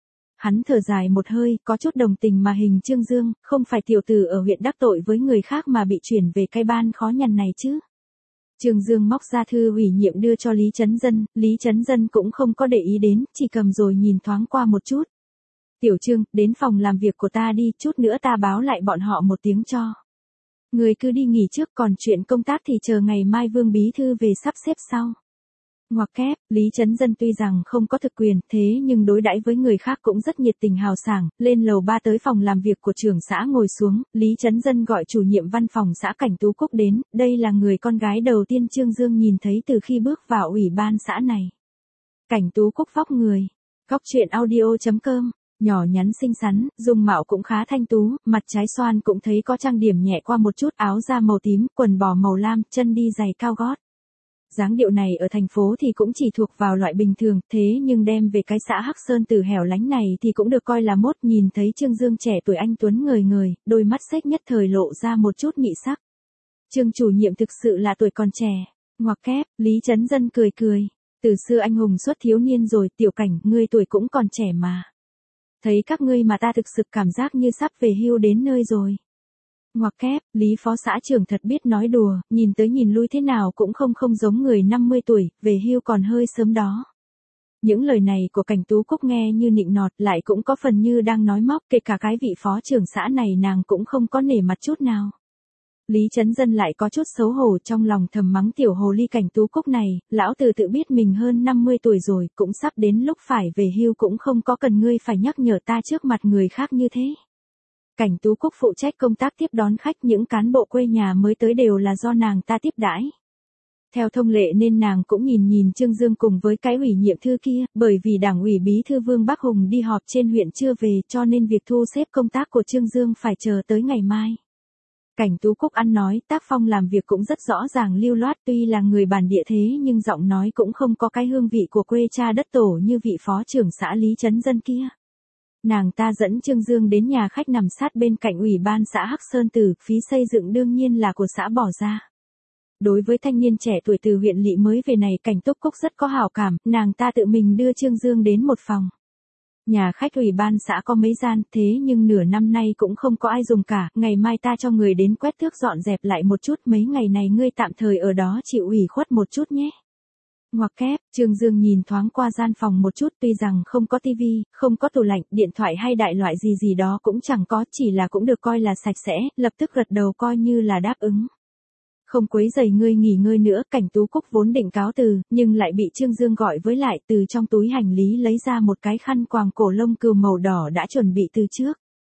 Hắn thở dài một hơi, có chút đồng tình mà hình Trương Dương, không phải tiểu tử ở huyện đắc tội với người khác mà bị chuyển về cái ban khó nhằn này chứ. Trương Dương móc ra thư ủy nhiệm đưa cho Lý Chấn Dân, Lý Chấn Dân cũng không có để ý đến, chỉ cầm rồi nhìn thoáng qua một chút. Tiểu Trương, đến phòng làm việc của ta đi, chút nữa ta báo lại bọn họ một tiếng cho. Người cứ đi nghỉ trước, còn chuyện công tác thì chờ ngày mai Vương Bí Thư về sắp xếp sau. Ngoặc kép, Lý Chấn Dân tuy rằng không có thực quyền, thế nhưng đối đãi với người khác cũng rất nhiệt tình hào sảng, lên lầu ba tới phòng làm việc của trưởng xã ngồi xuống, Lý Chấn Dân gọi chủ nhiệm văn phòng xã Cảnh Tú Cúc đến, đây là người con gái đầu tiên Trương Dương nhìn thấy từ khi bước vào ủy ban xã này. Cảnh Tú Cúc vóc người, góc truyện audio chấm com, nhỏ nhắn xinh xắn, dung mạo cũng khá thanh tú, mặt trái xoan cũng thấy có trang điểm nhẹ qua một chút, áo da màu tím, quần bò màu lam, chân đi giày cao gót. Dáng điệu này ở thành phố thì cũng chỉ thuộc vào loại bình thường, thế nhưng đem về cái xã Hắc Sơn Tử hẻo lánh này thì cũng được coi là mốt. Nhìn thấy Trương Dương trẻ tuổi anh tuấn ngời ngời, đôi mắt xếch nhất thời lộ ra một chút mị sắc. Trương chủ nhiệm thực sự là tuổi còn trẻ. Ngoặc kép, Lý Chấn Dân cười cười. Từ xưa anh hùng xuất thiếu niên rồi, Tiểu Cảnh, ngươi tuổi cũng còn trẻ mà. Thấy các ngươi mà ta thực sự cảm giác như sắp về hưu đến nơi rồi. Ngoặc kép, Lý phó xã trưởng thật biết nói đùa, nhìn tới nhìn lui thế nào cũng không không giống người năm mươi tuổi, về hưu còn hơi sớm đó. Những lời này của Cảnh Tú Cúc nghe như nịnh nọt, lại cũng có phần như đang nói móc, kể cả cái vị phó trưởng xã này nàng cũng không có nể mặt chút nào. Lý Chấn Dân lại có chút xấu hổ, trong lòng thầm mắng tiểu hồ ly Cảnh Tú Cúc này, lão tử tự biết mình hơn năm mươi tuổi rồi, cũng sắp đến lúc phải về hưu, cũng không có cần ngươi phải nhắc nhở ta trước mặt người khác như thế. Cảnh Tú Cúc phụ trách công tác tiếp đón khách, những cán bộ quê nhà mới tới đều là do nàng ta tiếp đãi. Theo thông lệ nên nàng cũng nhìn nhìn Trương Dương cùng với cái ủy nhiệm thư kia, bởi vì đảng ủy bí thư Vương Bắc Hùng đi họp trên huyện chưa về, cho nên việc thu xếp công tác của Trương Dương phải chờ tới ngày mai. Cảnh Tú Cúc ăn nói, tác phong làm việc cũng rất rõ ràng lưu loát, tuy là người bản địa thế nhưng giọng nói cũng không có cái hương vị của quê cha đất tổ như vị phó trưởng xã Lý Chấn Dân kia. Nàng ta dẫn Trương Dương đến nhà khách nằm sát bên cạnh ủy ban xã Hắc Sơn Tử, phí xây dựng đương nhiên là của xã bỏ ra. Đối với thanh niên trẻ tuổi từ huyện lỵ mới về này, Cảnh Tú Cúc rất có hảo cảm, nàng ta tự mình đưa Trương Dương đến một phòng. Nhà khách ủy ban xã có mấy gian, thế nhưng nửa năm nay cũng không có ai dùng cả, ngày mai ta cho người đến quét thước dọn dẹp lại một chút, mấy ngày này ngươi tạm thời ở đó chịu ủy khuất một chút nhé. Ngoặc kép, Trương Dương nhìn thoáng qua gian phòng một chút, tuy rằng không có tivi, không có tủ lạnh, điện thoại hay đại loại gì gì đó cũng chẳng có, chỉ là cũng được coi là sạch sẽ, lập tức gật đầu coi như là đáp ứng. Không quấy rầy ngươi nghỉ ngơi nữa, Cảnh Tú Cúc vốn định cáo từ, nhưng lại bị Trương Dương gọi với lại, từ trong túi hành lý lấy ra một cái khăn quàng cổ lông cừu màu đỏ đã chuẩn bị từ trước.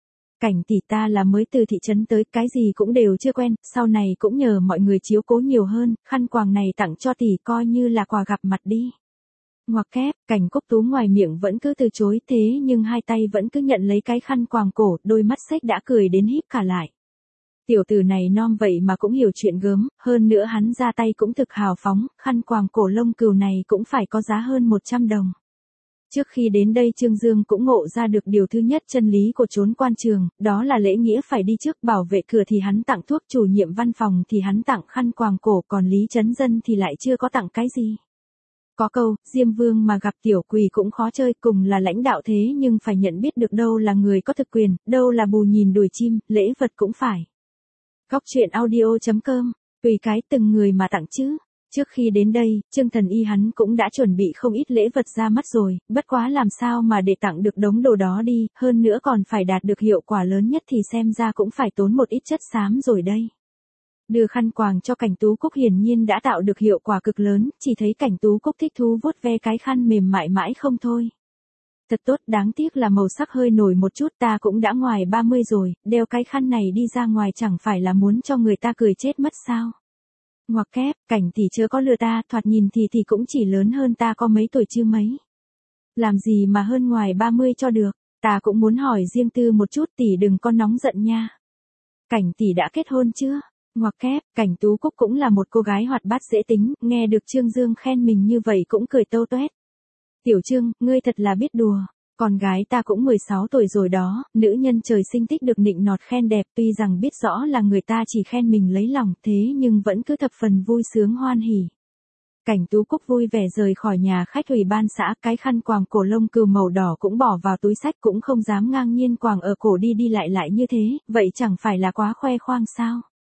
Cảnh tỷ ta là mới từ thị trấn tới, cái gì cũng đều chưa quen, sau này cũng nhờ mọi người chiếu cố nhiều hơn, khăn quàng này tặng cho tỷ coi như là quà gặp mặt đi. Ngoặc kép, Cảnh Cúc Tú ngoài miệng vẫn cứ từ chối, thế nhưng hai tay vẫn cứ nhận lấy cái khăn quàng cổ, đôi mắt xếch đã cười đến híp cả lại. Tiểu tử này non vậy mà cũng hiểu chuyện gớm, hơn nữa hắn ra tay cũng thực hào phóng, khăn quàng cổ lông cừu này cũng phải có giá hơn một trăm đồng. Trước khi đến đây Trương Dương cũng ngộ ra được điều thứ nhất chân lý của chốn quan trường, đó là lễ nghĩa phải đi trước, bảo vệ cửa thì hắn tặng thuốc, chủ nhiệm văn phòng thì hắn tặng khăn quàng cổ, còn Lý Chấn Dân thì lại chưa có tặng cái gì. Có câu, Diêm Vương mà gặp tiểu quỳ cũng khó chơi, cùng là lãnh đạo thế nhưng phải nhận biết được đâu là người có thực quyền, đâu là bù nhìn đùi chim, lễ vật cũng phải. Góc truyện audio chấm com, tùy cái từng người mà tặng chứ. Trước khi đến đây, Trương Thần Y hắn cũng đã chuẩn bị không ít lễ vật ra mắt rồi, bất quá làm sao mà để tặng được đống đồ đó đi, hơn nữa còn phải đạt được hiệu quả lớn nhất thì xem ra cũng phải tốn một ít chất xám rồi đây. Đưa khăn quàng cho Cảnh Tú Cúc hiển nhiên đã tạo được hiệu quả cực lớn, chỉ thấy Cảnh Tú Cúc thích thú vuốt ve cái khăn mềm mại mãi không thôi. Thật tốt, đáng tiếc là màu sắc hơi nổi một chút, ta cũng đã ngoài ba mươi rồi, đeo cái khăn này đi ra ngoài chẳng phải là muốn cho người ta cười chết mất sao. Ngoặc kép, Cảnh tỷ chớ có lừa ta, thoạt nhìn thì thì cũng chỉ lớn hơn ta có mấy tuổi chứ mấy. Làm gì mà hơn ngoài ba mươi cho được, ta cũng muốn hỏi riêng tư một chút, tỷ đừng có nóng giận nha. Cảnh tỷ đã kết hôn chưa? Ngoặc kép, Cảnh Tú Cúc cũng là một cô gái hoạt bát dễ tính, nghe được Trương Dương khen mình như vậy cũng cười tâu toét. Tiểu Trương, ngươi thật là biết đùa, con gái ta cũng mười sáu tuổi rồi đó, nữ nhân trời sinh thích được nịnh nọt khen đẹp, tuy rằng biết rõ là người ta chỉ khen mình lấy lòng, thế nhưng vẫn cứ thập phần vui sướng hoan hỉ. Cảnh Tú Cúc vui vẻ rời khỏi nhà khách ủy ban xã, cái khăn quàng cổ lông cừu màu đỏ cũng bỏ vào túi sách, cũng không dám ngang nhiên quàng ở cổ đi đi lại lại như thế, vậy chẳng phải là quá khoe khoang sao?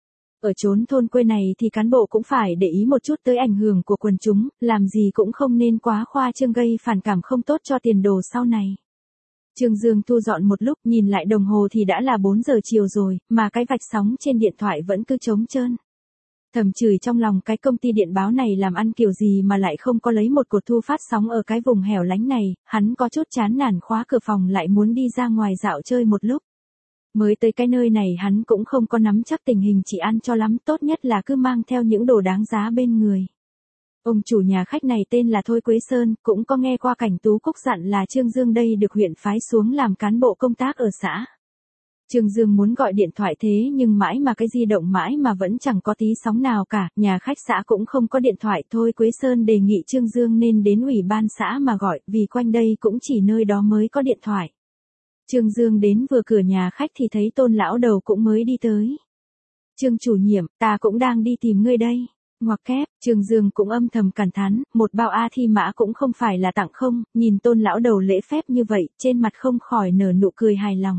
Ở chốn thôn quê này thì cán bộ cũng phải để ý một chút tới ảnh hưởng của quần chúng, làm gì cũng không nên quá khoa trương gây phản cảm không tốt cho tiền đồ sau này. Trương Dương thu dọn một lúc, nhìn lại đồng hồ thì đã là bốn giờ chiều rồi, mà cái vạch sóng trên điện thoại vẫn cứ trống trơn. Thầm chửi trong lòng cái công ty điện báo này làm ăn kiểu gì mà lại không có lấy một cột thu phát sóng ở cái vùng hẻo lánh này, hắn có chút chán nản khóa cửa phòng lại muốn đi ra ngoài dạo chơi một lúc. Mới tới cái nơi này hắn cũng không có nắm chắc tình hình chỉ ăn cho lắm, tốt nhất là cứ mang theo những đồ đáng giá bên người. Ông chủ nhà khách này tên là Thôi Quế Sơn, cũng có nghe qua Cảnh Tú Cúc dặn là Trương Dương đây được huyện phái xuống làm cán bộ công tác ở xã. Trương Dương muốn gọi điện thoại thế nhưng mãi mà cái di động mãi mà vẫn chẳng có tí sóng nào cả, nhà khách xã cũng không có điện thoại. Thôi Quế Sơn đề nghị Trương Dương nên đến ủy ban xã mà gọi, vì quanh đây cũng chỉ nơi đó mới có điện thoại. Trương Dương đến vừa cửa nhà khách thì thấy Tôn lão đầu cũng mới đi tới. Trương chủ nhiệm, ta cũng đang đi tìm ngươi đây. Ngoặc kép, Trương Dương cũng âm thầm cảm thán, một bao A Thi Mã cũng không phải là tặng không, nhìn Tôn lão đầu lễ phép như vậy, trên mặt không khỏi nở nụ cười hài lòng.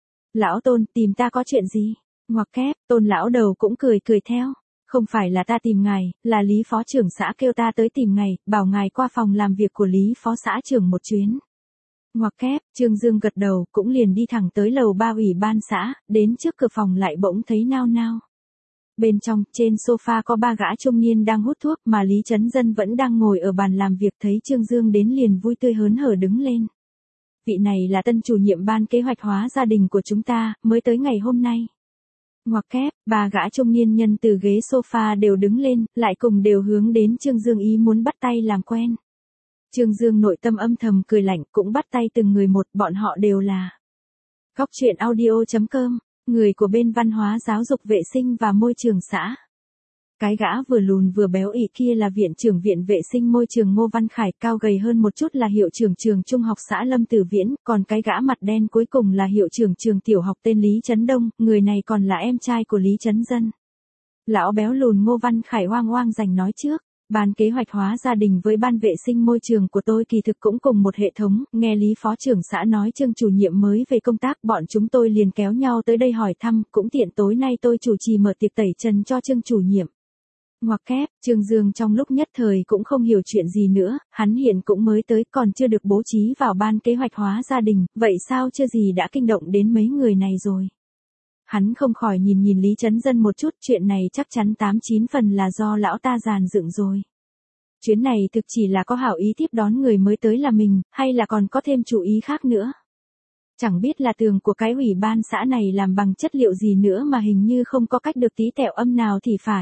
Lão Tôn, tìm ta có chuyện gì? Ngoặc kép, Tôn lão đầu cũng cười cười theo. Không phải là ta tìm ngài, là Lý phó trưởng xã kêu ta tới tìm ngài, bảo ngài qua phòng làm việc của Lý phó xã trưởng một chuyến. Ngoặc kép, Trương Dương gật đầu, cũng liền đi thẳng tới lầu ba ủy ban xã, đến trước cửa phòng lại bỗng thấy nao nao. Bên trong, trên sofa có ba gã trung niên đang hút thuốc, mà Lý Chấn Dân vẫn đang ngồi ở bàn làm việc, thấy Trương Dương đến liền vui tươi hớn hở đứng lên. Vị này là tân chủ nhiệm ban kế hoạch hóa gia đình của chúng ta, mới tới ngày hôm nay. Ngoặc kép, ba gã trung niên nhân từ ghế sofa đều đứng lên, lại cùng đều hướng đến Trương Dương ý muốn bắt tay làm quen. Trương Dương nội tâm âm thầm cười lạnh, cũng bắt tay từng người một, bọn họ đều là Góc truyện audio chấm com, người của bên văn hóa giáo dục vệ sinh và môi trường xã. Cái gã vừa lùn vừa béo ị kia là viện trưởng viện vệ sinh môi trường Ngô Văn Khải, cao gầy hơn một chút là hiệu trưởng trường trung học xã Lâm Tử Viễn, còn cái gã mặt đen cuối cùng là hiệu trưởng trường tiểu học tên Lý Chấn Đông, người này còn là em trai của Lý Chấn Dân. Lão béo lùn Ngô Văn Khải hoang hoang giành nói trước. Ban kế hoạch hóa gia đình với ban vệ sinh môi trường của tôi kỳ thực cũng cùng một hệ thống, nghe Lý phó trưởng xã nói Trương chủ nhiệm mới về công tác, bọn chúng tôi liền kéo nhau tới đây hỏi thăm, cũng tiện tối nay tôi chủ trì mở tiệc tẩy trần cho Trương chủ nhiệm. Ngoặc kép, Trương Dương trong lúc nhất thời cũng không hiểu chuyện gì nữa, hắn hiện cũng mới tới, còn chưa được bố trí vào ban kế hoạch hóa gia đình, vậy sao chưa gì đã kinh động đến mấy người này rồi. Hắn không khỏi nhìn nhìn Lý Chấn Dân một chút, chuyện này chắc chắn tám chín phần là do lão ta dàn dựng rồi. Chuyến này thực chỉ là có hảo ý tiếp đón người mới tới là mình, hay là còn có thêm chủ ý khác nữa. Chẳng biết là tường của cái ủy ban xã này làm bằng chất liệu gì nữa mà hình như không có cách được tí tẹo âm nào thì phải.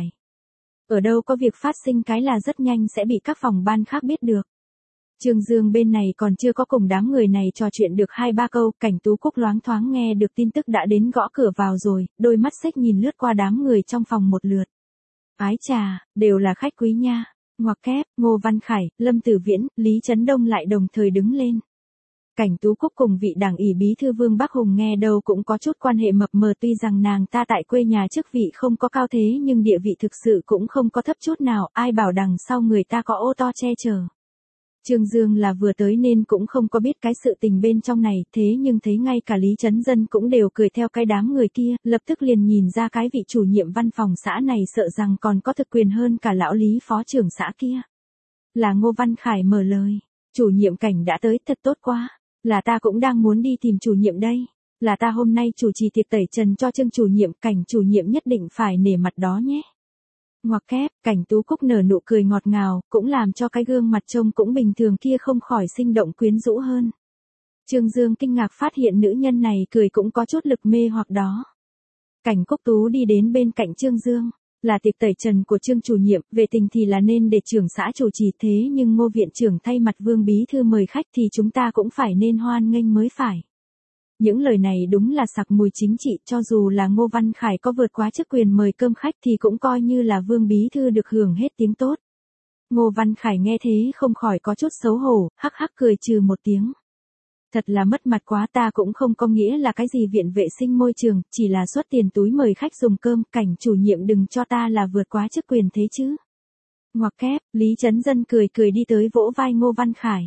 Ở đâu có việc phát sinh cái là rất nhanh sẽ bị các phòng ban khác biết được. Trương Dương bên này còn chưa có cùng đám người này trò chuyện được hai ba câu, Cảnh Tú Cúc loáng thoáng nghe được tin tức đã đến gõ cửa vào rồi, đôi mắt xếch nhìn lướt qua đám người trong phòng một lượt. Ái chà, đều là khách quý nha. Ngoặc kép, Ngô Văn Khải, Lâm Tử Viễn, Lý Chấn Đông lại đồng thời đứng lên. Cảnh Tú Cúc cùng vị đảng ủy bí thư Vương Bắc Hùng nghe đâu cũng có chút quan hệ mập mờ, tuy rằng nàng ta tại quê nhà chức vị không có cao thế nhưng địa vị thực sự cũng không có thấp chút nào, ai bảo đằng sau người ta có ô to che chở. Trương Dương là vừa tới nên cũng không có biết cái sự tình bên trong này, thế nhưng thấy ngay cả Lý Chấn Dân cũng đều cười theo cái đám người kia, lập tức liền nhìn ra cái vị chủ nhiệm văn phòng xã này sợ rằng còn có thực quyền hơn cả lão Lý phó trưởng xã kia. Là Ngô Văn Khải mở lời, chủ nhiệm Cảnh đã tới, thật tốt quá, là ta cũng đang muốn đi tìm chủ nhiệm đây, là ta hôm nay chủ trì tiệc tẩy trần cho Trương chủ nhiệm, Cảnh chủ nhiệm nhất định phải nể mặt đó nhé. Ngoặc kép, Cảnh Tú Cúc nở nụ cười ngọt ngào, cũng làm cho cái gương mặt trông cũng bình thường kia không khỏi sinh động quyến rũ hơn. Trương Dương kinh ngạc phát hiện nữ nhân này cười cũng có chút lực mê hoặc đó. Cảnh Cúc Tú đi đến bên cạnh Trương Dương, là tiệc tẩy trần của Trương chủ nhiệm, về tình thì là nên để trưởng xã chủ trì, thế nhưng Ngô viện trưởng thay mặt Vương bí thư mời khách thì chúng ta cũng phải nên hoan nghênh mới phải. Những lời này đúng là sặc mùi chính trị, cho dù là Ngô Văn Khải có vượt quá chức quyền mời cơm khách thì cũng coi như là Vương bí thư được hưởng hết tiếng tốt. Ngô Văn Khải nghe thế không khỏi có chút xấu hổ, hắc hắc cười trừ một tiếng. Thật là mất mặt quá, ta cũng không có nghĩa là cái gì viện vệ sinh môi trường, chỉ là xuất tiền túi mời khách dùng cơm, Cảnh chủ nhiệm đừng cho ta là vượt quá chức quyền thế chứ. Ngoặc kép, Lý Chấn Dân cười cười đi tới vỗ vai Ngô Văn Khải.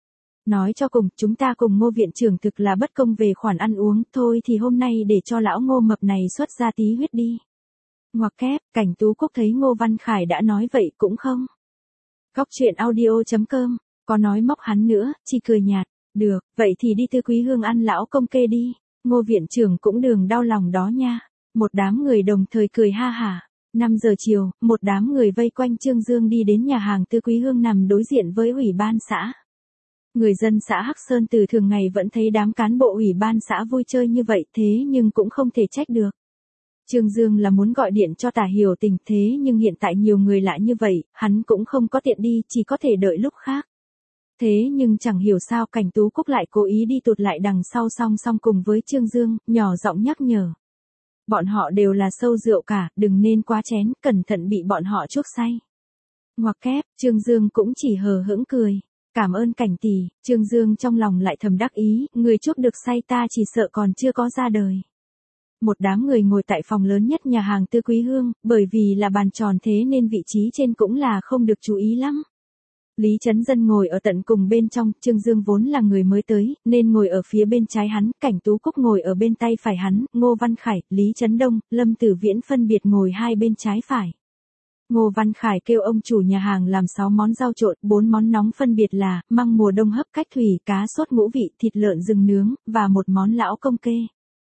Nói cho cùng, chúng ta cùng Ngô viện trưởng thực là bất công về khoản ăn uống, thôi thì hôm nay để cho lão Ngô mập này xuất ra tí huyết đi. Ngoặc kép, Cảnh Tú Cúc thấy Ngô Văn Khải đã nói vậy cũng không. Góc truyện audio chấm com, có nói móc hắn nữa, chỉ cười nhạt. Được, vậy thì đi Tư Quý Hương ăn lão công kê đi, Ngô viện trưởng cũng đừng đau lòng đó nha. Một đám người đồng thời cười ha hả. năm giờ chiều, một đám người vây quanh Trương Dương đi đến nhà hàng Tư Quý Hương nằm đối diện với ủy ban xã. Người dân xã Hắc Sơn từ thường ngày vẫn thấy đám cán bộ ủy ban xã vui chơi như vậy, thế nhưng cũng không thể trách được. Trương Dương là muốn gọi điện cho Tả Hiểu Tình, thế nhưng hiện tại nhiều người lạ như vậy, hắn cũng không có tiện đi, chỉ có thể đợi lúc khác. Thế nhưng chẳng hiểu sao Cảnh Tú Cúc lại cố ý đi tụt lại đằng sau song song cùng với Trương Dương, nhỏ giọng nhắc nhở. Bọn họ đều là sâu rượu cả, đừng nên quá chén, cẩn thận bị bọn họ chuốc say. Ngoặc kép, Trương Dương cũng chỉ hờ hững cười. Cảm ơn Cảnh tỷ, Trương Dương trong lòng lại thầm đắc ý, người chuốc được say ta chỉ sợ còn chưa có ra đời. Một đám người ngồi tại phòng lớn nhất nhà hàng Tư Quý Hương, bởi vì là bàn tròn thế nên vị trí trên cũng là không được chú ý lắm. Lý Chấn Dân ngồi ở tận cùng bên trong, Trương Dương vốn là người mới tới, nên ngồi ở phía bên trái hắn, Cảnh Tú Cúc ngồi ở bên tay phải hắn, Ngô Văn Khải, Lý Chấn Đông, Lâm Tử Viễn phân biệt ngồi hai bên trái phải. Ngô Văn Khải kêu ông chủ nhà hàng làm sáu món rau trộn, bốn món nóng phân biệt là măng mùa đông hấp cách thủy, cá sốt ngũ vị, thịt lợn rừng nướng, và một món lão công kê.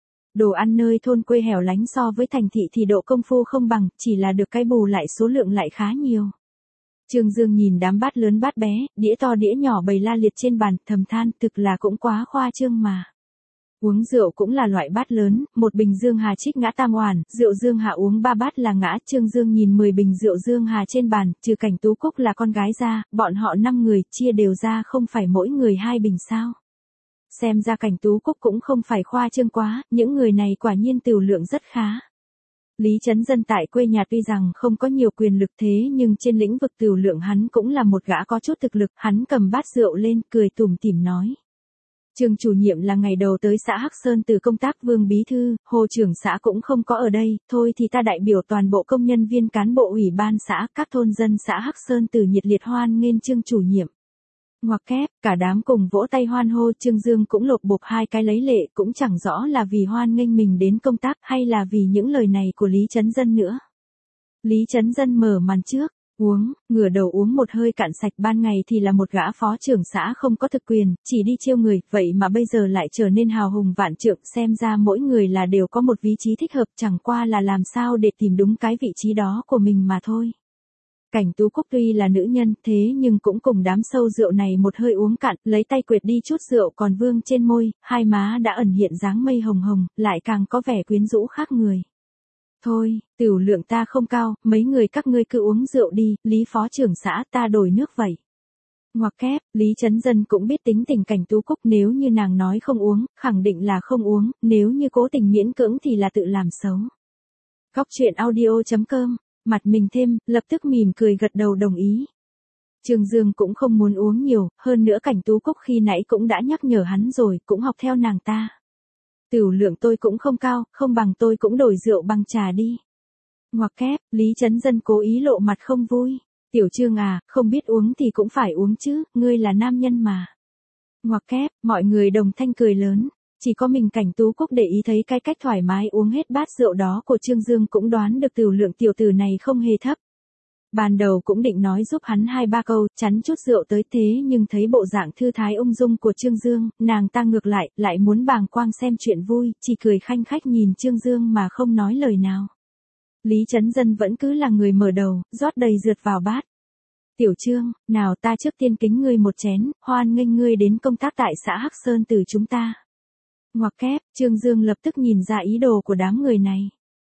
Đồ ăn nơi thôn quê hẻo lánh so với thành thị thì độ công phu không bằng, chỉ là được cái bù lại số lượng lại khá nhiều. Trương Dương nhìn đám bát lớn bát bé, đĩa to đĩa nhỏ bày la liệt trên bàn, thầm than, thực là cũng quá khoa trương mà. Uống rượu cũng là loại bát lớn, một bình Dương Hà trích ngã tam oản, rượu Dương Hà uống ba bát là ngã. Trương Dương nhìn mười bình rượu Dương Hà trên bàn, trừ Cảnh Tú Cúc là con gái ra, bọn họ năm người, chia đều ra không phải mỗi người hai bình sao. Xem ra Cảnh Tú Cúc cũng không phải khoa trương quá, những người này quả nhiên tửu lượng rất khá. Lý Chấn Dân tại quê nhà tuy rằng không có nhiều quyền lực thế nhưng trên lĩnh vực tửu lượng hắn cũng là một gã có chút thực lực, hắn cầm bát rượu lên, cười tủm tỉm nói. Trương chủ nhiệm là ngày đầu tới xã Hắc Sơn từ công tác, Vương bí thư, Hồ trưởng xã cũng không có ở đây, thôi thì ta đại biểu toàn bộ công nhân viên cán bộ ủy ban xã, các thôn dân xã Hắc Sơn từ nhiệt liệt hoan nghênh Trương chủ nhiệm. Ngoặc kép, cả đám cùng vỗ tay hoan hô, Trương Dương cũng lột bột hai cái lấy lệ, cũng chẳng rõ là vì hoan nghênh mình đến công tác hay là vì những lời này của Lý Chấn Dân nữa. Lý Chấn Dân mở màn trước. Uống, ngửa đầu uống một hơi cạn sạch, ban ngày thì là một gã phó trưởng xã không có thực quyền, chỉ đi chiêu người, vậy mà bây giờ lại trở nên hào hùng vạn trượng, xem ra mỗi người là đều có một vị trí thích hợp, chẳng qua là làm sao để tìm đúng cái vị trí đó của mình mà thôi. Cảnh Tú Cúc tuy là nữ nhân thế nhưng cũng cùng đám sâu rượu này một hơi uống cạn, lấy tay quệt đi chút rượu còn vương trên môi, hai má đã ẩn hiện dáng mây hồng hồng, lại càng có vẻ quyến rũ khác người. Thôi, tiểu lượng ta không cao, mấy người các ngươi cứ uống rượu đi, Lý phó trưởng xã ta đổi nước vậy. Ngoặc kép, Lý Chấn Dân cũng biết tính tình Cảnh Tú Cúc, nếu như nàng nói không uống, khẳng định là không uống, nếu như cố tình miễn cưỡng thì là tự làm xấu. Góc truyện audio chấm com, mặt mình thêm, lập tức mỉm cười gật đầu đồng ý. Trương Dương cũng không muốn uống nhiều, hơn nữa Cảnh Tú Cúc khi nãy cũng đã nhắc nhở hắn rồi, cũng học theo nàng ta. Tiểu lượng tôi cũng không cao, không bằng tôi cũng đổi rượu bằng trà đi. Ngoặc kép, Lý Chấn Dân cố ý lộ mặt không vui. Tiểu Trương à, không biết uống thì cũng phải uống chứ, ngươi là nam nhân mà. Ngoặc kép, mọi người đồng thanh cười lớn. Chỉ có mình Cảnh Tú Cúc để ý thấy cái cách thoải mái uống hết bát rượu đó của Trương Dương, cũng đoán được tiểu lượng tiểu tử này không hề thấp. Ban đầu cũng định nói giúp hắn hai ba câu, chắn chút rượu tới, thế nhưng thấy bộ dạng thư thái ung dung của Trương Dương, nàng ta ngược lại, lại muốn bàng quang xem chuyện vui, chỉ cười khanh khách nhìn Trương Dương mà không nói lời nào. Lý Chấn Dân vẫn cứ là người mở đầu, rót đầy rượt vào bát. Tiểu Trương, nào ta trước tiên kính ngươi một chén, hoan nghênh ngươi đến công tác tại xã Hắc Sơn từ chúng ta. Ngoặc kép, Trương Dương lập tức nhìn ra ý đồ của đám người này.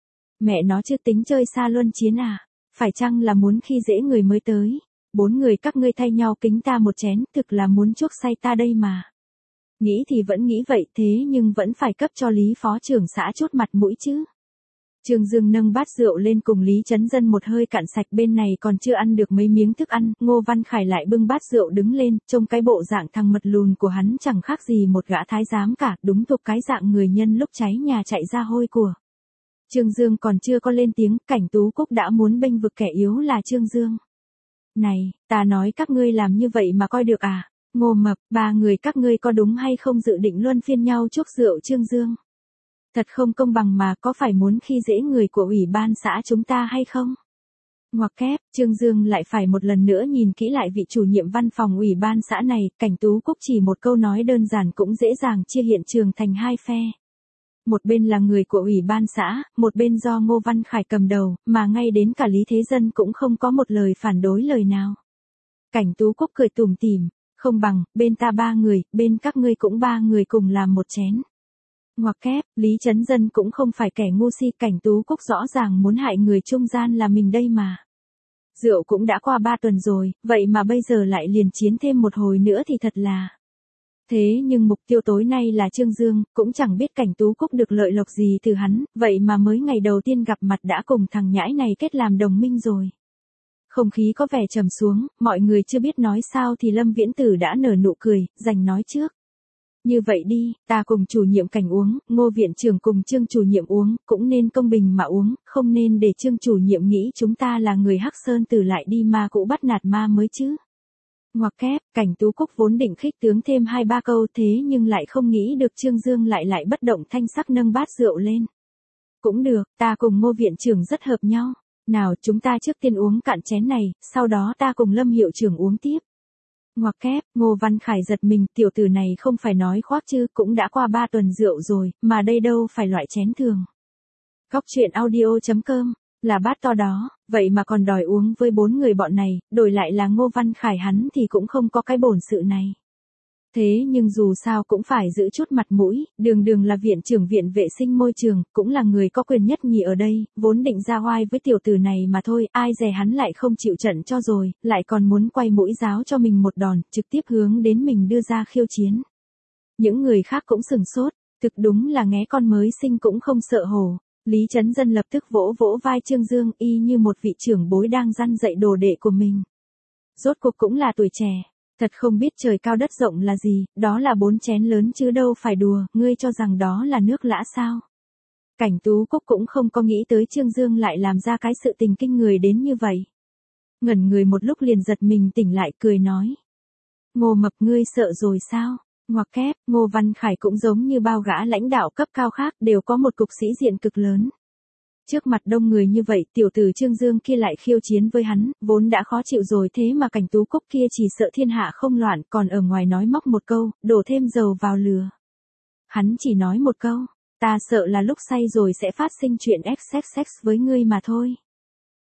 Mẹ nó chưa tính chơi xa luân chiến à, phải chăng là muốn khi dễ người mới tới. Bốn người các ngươi thay nhau kính ta một chén, thực là muốn chuốc say ta đây mà. Nghĩ thì vẫn nghĩ vậy, thế nhưng vẫn phải cấp cho Lý phó trưởng xã chút mặt mũi chứ. Trương Dương nâng bát rượu lên cùng Lý Chấn Dân một hơi cạn sạch, bên này còn chưa ăn được mấy miếng thức ăn, Ngô Văn Khải lại bưng bát rượu đứng lên, trông cái bộ dạng thằng mật lùn của hắn chẳng khác gì một gã thái giám cả, đúng thuộc cái dạng người nhân lúc cháy nhà chạy ra hôi của. Trương Dương còn chưa có lên tiếng, Cảnh Tú Cúc đã muốn bênh vực kẻ yếu là Trương Dương. Này, ta nói các ngươi làm như vậy mà coi được à? Ngô Mập, ba người các ngươi có đúng hay không dự định luân phiên nhau chuốc rượu Trương Dương? Thật không công bằng mà, có phải muốn khi dễ người của ủy ban xã chúng ta hay không? Ngoặc kép, Trương Dương lại phải một lần nữa nhìn kỹ lại vị chủ nhiệm văn phòng ủy ban xã này, Cảnh Tú Cúc chỉ một câu nói đơn giản cũng dễ dàng chia hiện trường thành hai phe. Một bên là người của ủy ban xã, một bên do Ngô Văn Khải cầm đầu, mà ngay đến cả Lý Thế Dân cũng không có một lời phản đối lời nào. Cảnh Tú Cúc cười tủm tỉm, không bằng, bên ta ba người, bên các ngươi cũng ba người cùng làm một chén. Ngoặc kép, Lý Chấn Dân cũng không phải kẻ ngu si, Cảnh Tú Cúc rõ ràng muốn hại người trung gian là mình đây mà. Rượu cũng đã qua ba tuần rồi, vậy mà bây giờ lại liền chiến thêm một hồi nữa thì thật là. Thế nhưng mục tiêu tối nay là Trương Dương, cũng chẳng biết Cảnh Tú Cúc được lợi lộc gì từ hắn, vậy mà mới ngày đầu tiên gặp mặt đã cùng thằng nhãi này kết làm đồng minh rồi. Không khí có vẻ trầm xuống, mọi người chưa biết nói sao thì Lâm Viễn Tử đã nở nụ cười, giành nói trước. Như vậy đi, ta cùng chủ nhiệm Cảnh uống, Ngô viện trưởng cùng Trương chủ nhiệm uống, cũng nên công bình mà uống, không nên để Trương chủ nhiệm nghĩ chúng ta là người Hắc Sơn Tử lại đi ma cũ bắt nạt ma mới chứ. Ngoặc kép, Cảnh Tú Cúc vốn định khích tướng thêm hai ba câu, thế nhưng lại không nghĩ được Trương Dương lại lại bất động thanh sắc nâng bát rượu lên. Cũng được, ta cùng Ngô viện trưởng rất hợp nhau. Nào chúng ta trước tiên uống cạn chén này, sau đó ta cùng Lâm hiệu trưởng uống tiếp. Ngoặc kép, Ngô Văn Khải giật mình, tiểu tử này không phải nói khoác chứ, cũng đã qua ba tuần rượu rồi, mà đây đâu phải loại chén thường. Góc truyện audio chấm com, là bát to đó, vậy mà còn đòi uống với bốn người bọn này, đổi lại là Ngô Văn Khải hắn thì cũng không có cái bổn sự này. Thế nhưng dù sao cũng phải giữ chút mặt mũi, đường đường là viện trưởng viện vệ sinh môi trường, cũng là người có quyền nhất nhì ở đây, vốn định ra oai với tiểu tử này mà thôi, ai dè hắn lại không chịu trận cho rồi, lại còn muốn quay mũi giáo cho mình một đòn, trực tiếp hướng đến mình đưa ra khiêu chiến. Những người khác cũng sừng sốt, thực đúng là nghé con mới sinh cũng không sợ hổ. Lý Chấn Dân lập tức vỗ vỗ vai Trương Dương y như một vị trưởng bối đang răn dạy đồ đệ của mình. Rốt cuộc cũng là tuổi trẻ. Thật không biết trời cao đất rộng là gì, đó là bốn chén lớn chứ đâu phải đùa, ngươi cho rằng đó là nước lã sao. Cảnh Tú Cúc cũng không có nghĩ tới Trương Dương lại làm ra cái sự tình kinh người đến như vậy. Ngẩn người một lúc liền giật mình tỉnh lại cười nói. Ngô Mập ngươi sợ rồi sao? Ngoặc kép, Ngô Văn Khải cũng giống như bao gã lãnh đạo cấp cao khác đều có một cục sĩ diện cực lớn. Trước mặt đông người như vậy, tiểu tử Trương Dương kia lại khiêu chiến với hắn, vốn đã khó chịu rồi thế mà Cảnh Tú Cúc kia chỉ sợ thiên hạ không loạn, còn ở ngoài nói móc một câu, đổ thêm dầu vào lửa. Hắn chỉ nói một câu, ta sợ là lúc say rồi sẽ phát sinh chuyện ích xx với ngươi mà thôi.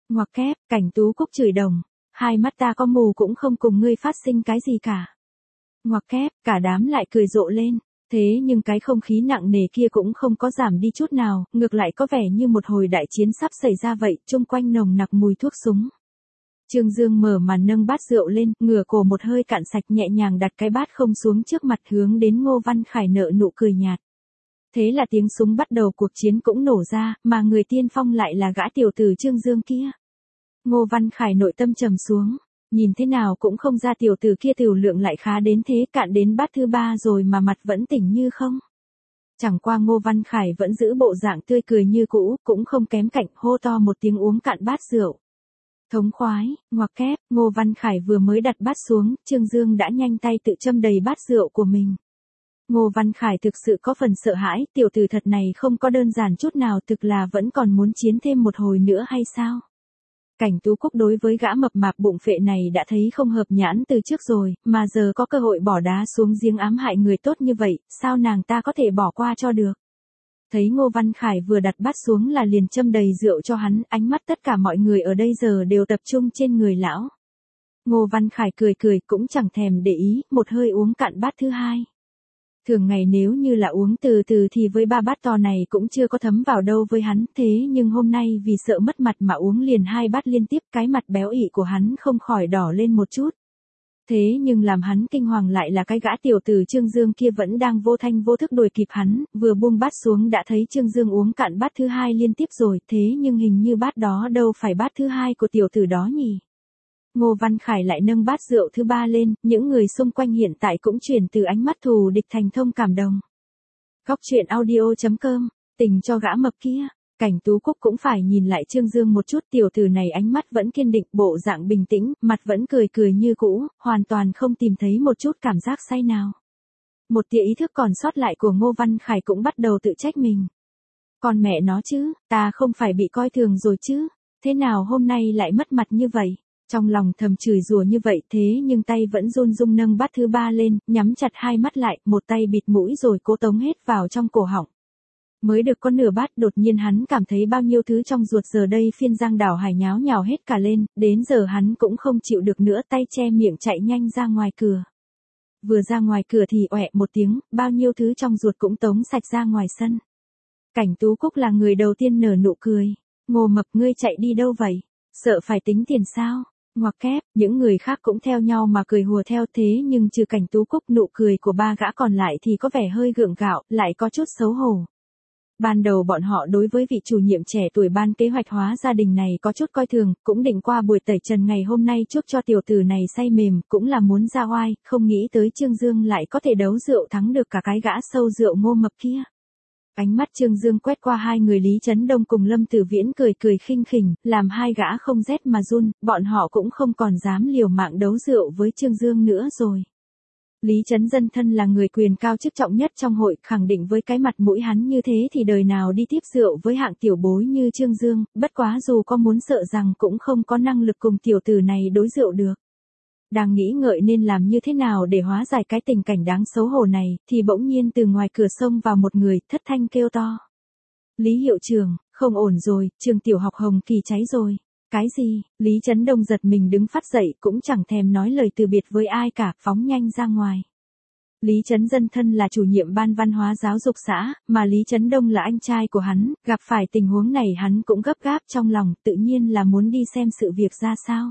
Ngoặc kép, Cảnh Tú Cúc chửi đồng, hai mắt ta có mù cũng không cùng ngươi phát sinh cái gì cả. Ngoặc kép, cả đám lại cười rộ lên, thế nhưng cái không khí nặng nề kia cũng không có giảm đi chút nào, ngược lại có vẻ như một hồi đại chiến sắp xảy ra vậy, chung quanh nồng nặc mùi thuốc súng. Trương Dương mở màn nâng bát rượu lên, ngửa cổ một hơi cạn sạch nhẹ nhàng đặt cái bát không xuống trước mặt hướng đến Ngô Văn Khải nở nụ cười nhạt. Thế là tiếng súng bắt đầu cuộc chiến cũng nổ ra, mà người tiên phong lại là gã tiểu tử Trương Dương kia. Ngô Văn Khải nội tâm trầm xuống, nhìn thế nào cũng không ra tiểu tử kia tiểu lượng lại khá đến thế, cạn đến bát thứ ba rồi mà mặt vẫn tỉnh như không. Chẳng qua Ngô Văn Khải vẫn giữ bộ dạng tươi cười như cũ, cũng không kém cạnh, hô to một tiếng uống cạn bát rượu. Thống khoái, ngoặc kép, Ngô Văn Khải vừa mới đặt bát xuống, Trương Dương đã nhanh tay tự châm đầy bát rượu của mình. Ngô Văn Khải thực sự có phần sợ hãi, tiểu tử thật này không có đơn giản chút nào, thực là vẫn còn muốn chiến thêm một hồi nữa hay sao? Cảnh Tú Cúc đối với gã mập mạp bụng phệ này đã thấy không hợp nhãn từ trước rồi, mà giờ có cơ hội bỏ đá xuống giếng ám hại người tốt như vậy, sao nàng ta có thể bỏ qua cho được? Thấy Ngô Văn Khải vừa đặt bát xuống là liền châm đầy rượu cho hắn, ánh mắt tất cả mọi người ở đây giờ đều tập trung trên người lão. Ngô Văn Khải cười cười cũng chẳng thèm để ý, một hơi uống cạn bát thứ hai. Thường ngày nếu như là uống từ từ thì với ba bát to này cũng chưa có thấm vào đâu với hắn, thế nhưng hôm nay vì sợ mất mặt mà uống liền hai bát liên tiếp, cái mặt béo ị của hắn không khỏi đỏ lên một chút. Thế nhưng làm hắn kinh hoàng lại là cái gã tiểu tử Trương Dương kia vẫn đang vô thanh vô thức đuổi kịp hắn, vừa buông bát xuống đã thấy Trương Dương uống cạn bát thứ hai liên tiếp rồi, thế nhưng hình như bát đó đâu phải bát thứ hai của tiểu tử đó nhỉ. Ngô Văn Khải lại nâng bát rượu thứ ba lên, những người xung quanh hiện tại cũng chuyển từ ánh mắt thù địch thành thông cảm đồng. Góc truyện audio chấm com, tình cho gã mập kia. Cảnh Tú Cúc cũng phải nhìn lại Trương Dương một chút, tiểu tử này ánh mắt vẫn kiên định, bộ dạng bình tĩnh, mặt vẫn cười cười như cũ, hoàn toàn không tìm thấy một chút cảm giác say nào. Một tia ý thức còn sót lại của Ngô Văn Khải cũng bắt đầu tự trách mình. Còn mẹ nó chứ, ta không phải bị coi thường rồi chứ, thế nào hôm nay lại mất mặt như vậy? Trong lòng thầm chửi rủa như vậy thế nhưng tay vẫn run rung nâng bát thứ ba lên, nhắm chặt hai mắt lại, một tay bịt mũi rồi cố tống hết vào trong cổ họng. Mới được có nửa bát đột nhiên hắn cảm thấy bao nhiêu thứ trong ruột giờ đây phiên giang đảo hải nháo nhào hết cả lên, đến giờ hắn cũng không chịu được nữa, tay che miệng chạy nhanh ra ngoài cửa. Vừa ra ngoài cửa thì oẹ một tiếng, bao nhiêu thứ trong ruột cũng tống sạch ra ngoài sân. Cảnh Tú Cúc là người đầu tiên nở nụ cười. Ngô mập ngươi chạy đi đâu vậy? Sợ phải tính tiền sao? Ngoặc kép, những người khác cũng theo nhau mà cười hùa theo, thế nhưng trừ Cảnh Tú Cúc nụ cười của ba gã còn lại thì có vẻ hơi gượng gạo, lại có chút xấu hổ. Ban đầu bọn họ đối với vị chủ nhiệm trẻ tuổi ban kế hoạch hóa gia đình này có chút coi thường, cũng định qua buổi tẩy trần ngày hôm nay chúc cho tiểu tử này say mềm, cũng là muốn ra oai, không nghĩ tới Trương Dương lại có thể đấu rượu thắng được cả cái gã sâu rượu Ngô mập kia. Ánh mắt Trương Dương quét qua hai người Lý Chấn Đông cùng Lâm Tử Viễn cười cười khinh khỉnh, làm hai gã không rét mà run, bọn họ cũng không còn dám liều mạng đấu rượu với Trương Dương nữa rồi. Lý Chấn Dân thân là người quyền cao chức trọng nhất trong hội, khẳng định với cái mặt mũi hắn như thế thì đời nào đi tiếp rượu với hạng tiểu bối như Trương Dương, bất quá dù có muốn sợ rằng cũng không có năng lực cùng tiểu tử này đối rượu được. Đang nghĩ ngợi nên làm như thế nào để hóa giải cái tình cảnh đáng xấu hổ này, thì bỗng nhiên từ ngoài cửa xông vào một người, thất thanh kêu to. Lý hiệu trưởng, không ổn rồi, trường tiểu học Hồng Kỳ cháy rồi. Cái gì? Lý Chấn Đông giật mình đứng phát dậy, cũng chẳng thèm nói lời từ biệt với ai cả, phóng nhanh ra ngoài. Lý Chấn Dân thân là chủ nhiệm ban văn hóa giáo dục xã, mà Lý Chấn Đông là anh trai của hắn, gặp phải tình huống này hắn cũng gấp gáp trong lòng, tự nhiên là muốn đi xem sự việc ra sao.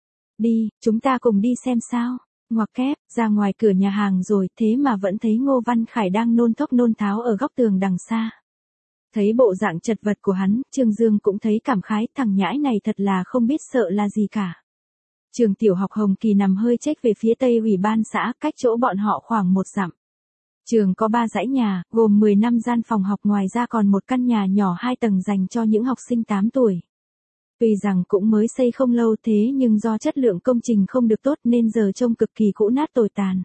Đi, chúng ta cùng đi xem sao. Ngoặc kép, ra ngoài cửa nhà hàng rồi, thế mà vẫn thấy Ngô Văn Khải đang nôn thốc nôn tháo ở góc tường đằng xa. Thấy bộ dạng chật vật của hắn, Trương Dương cũng thấy cảm khái, thằng nhãi này thật là không biết sợ là gì cả. Trường tiểu học Hồng Kỳ nằm hơi chếch về phía tây ủy ban xã, cách chỗ bọn họ khoảng một dặm. Trường có ba dãy nhà, gồm mười lăm gian phòng học, ngoài ra còn một căn nhà nhỏ hai tầng dành cho những học sinh tám tuổi. Tuy rằng cũng mới xây không lâu thế nhưng do chất lượng công trình không được tốt nên giờ trông cực kỳ cũ nát tồi tàn.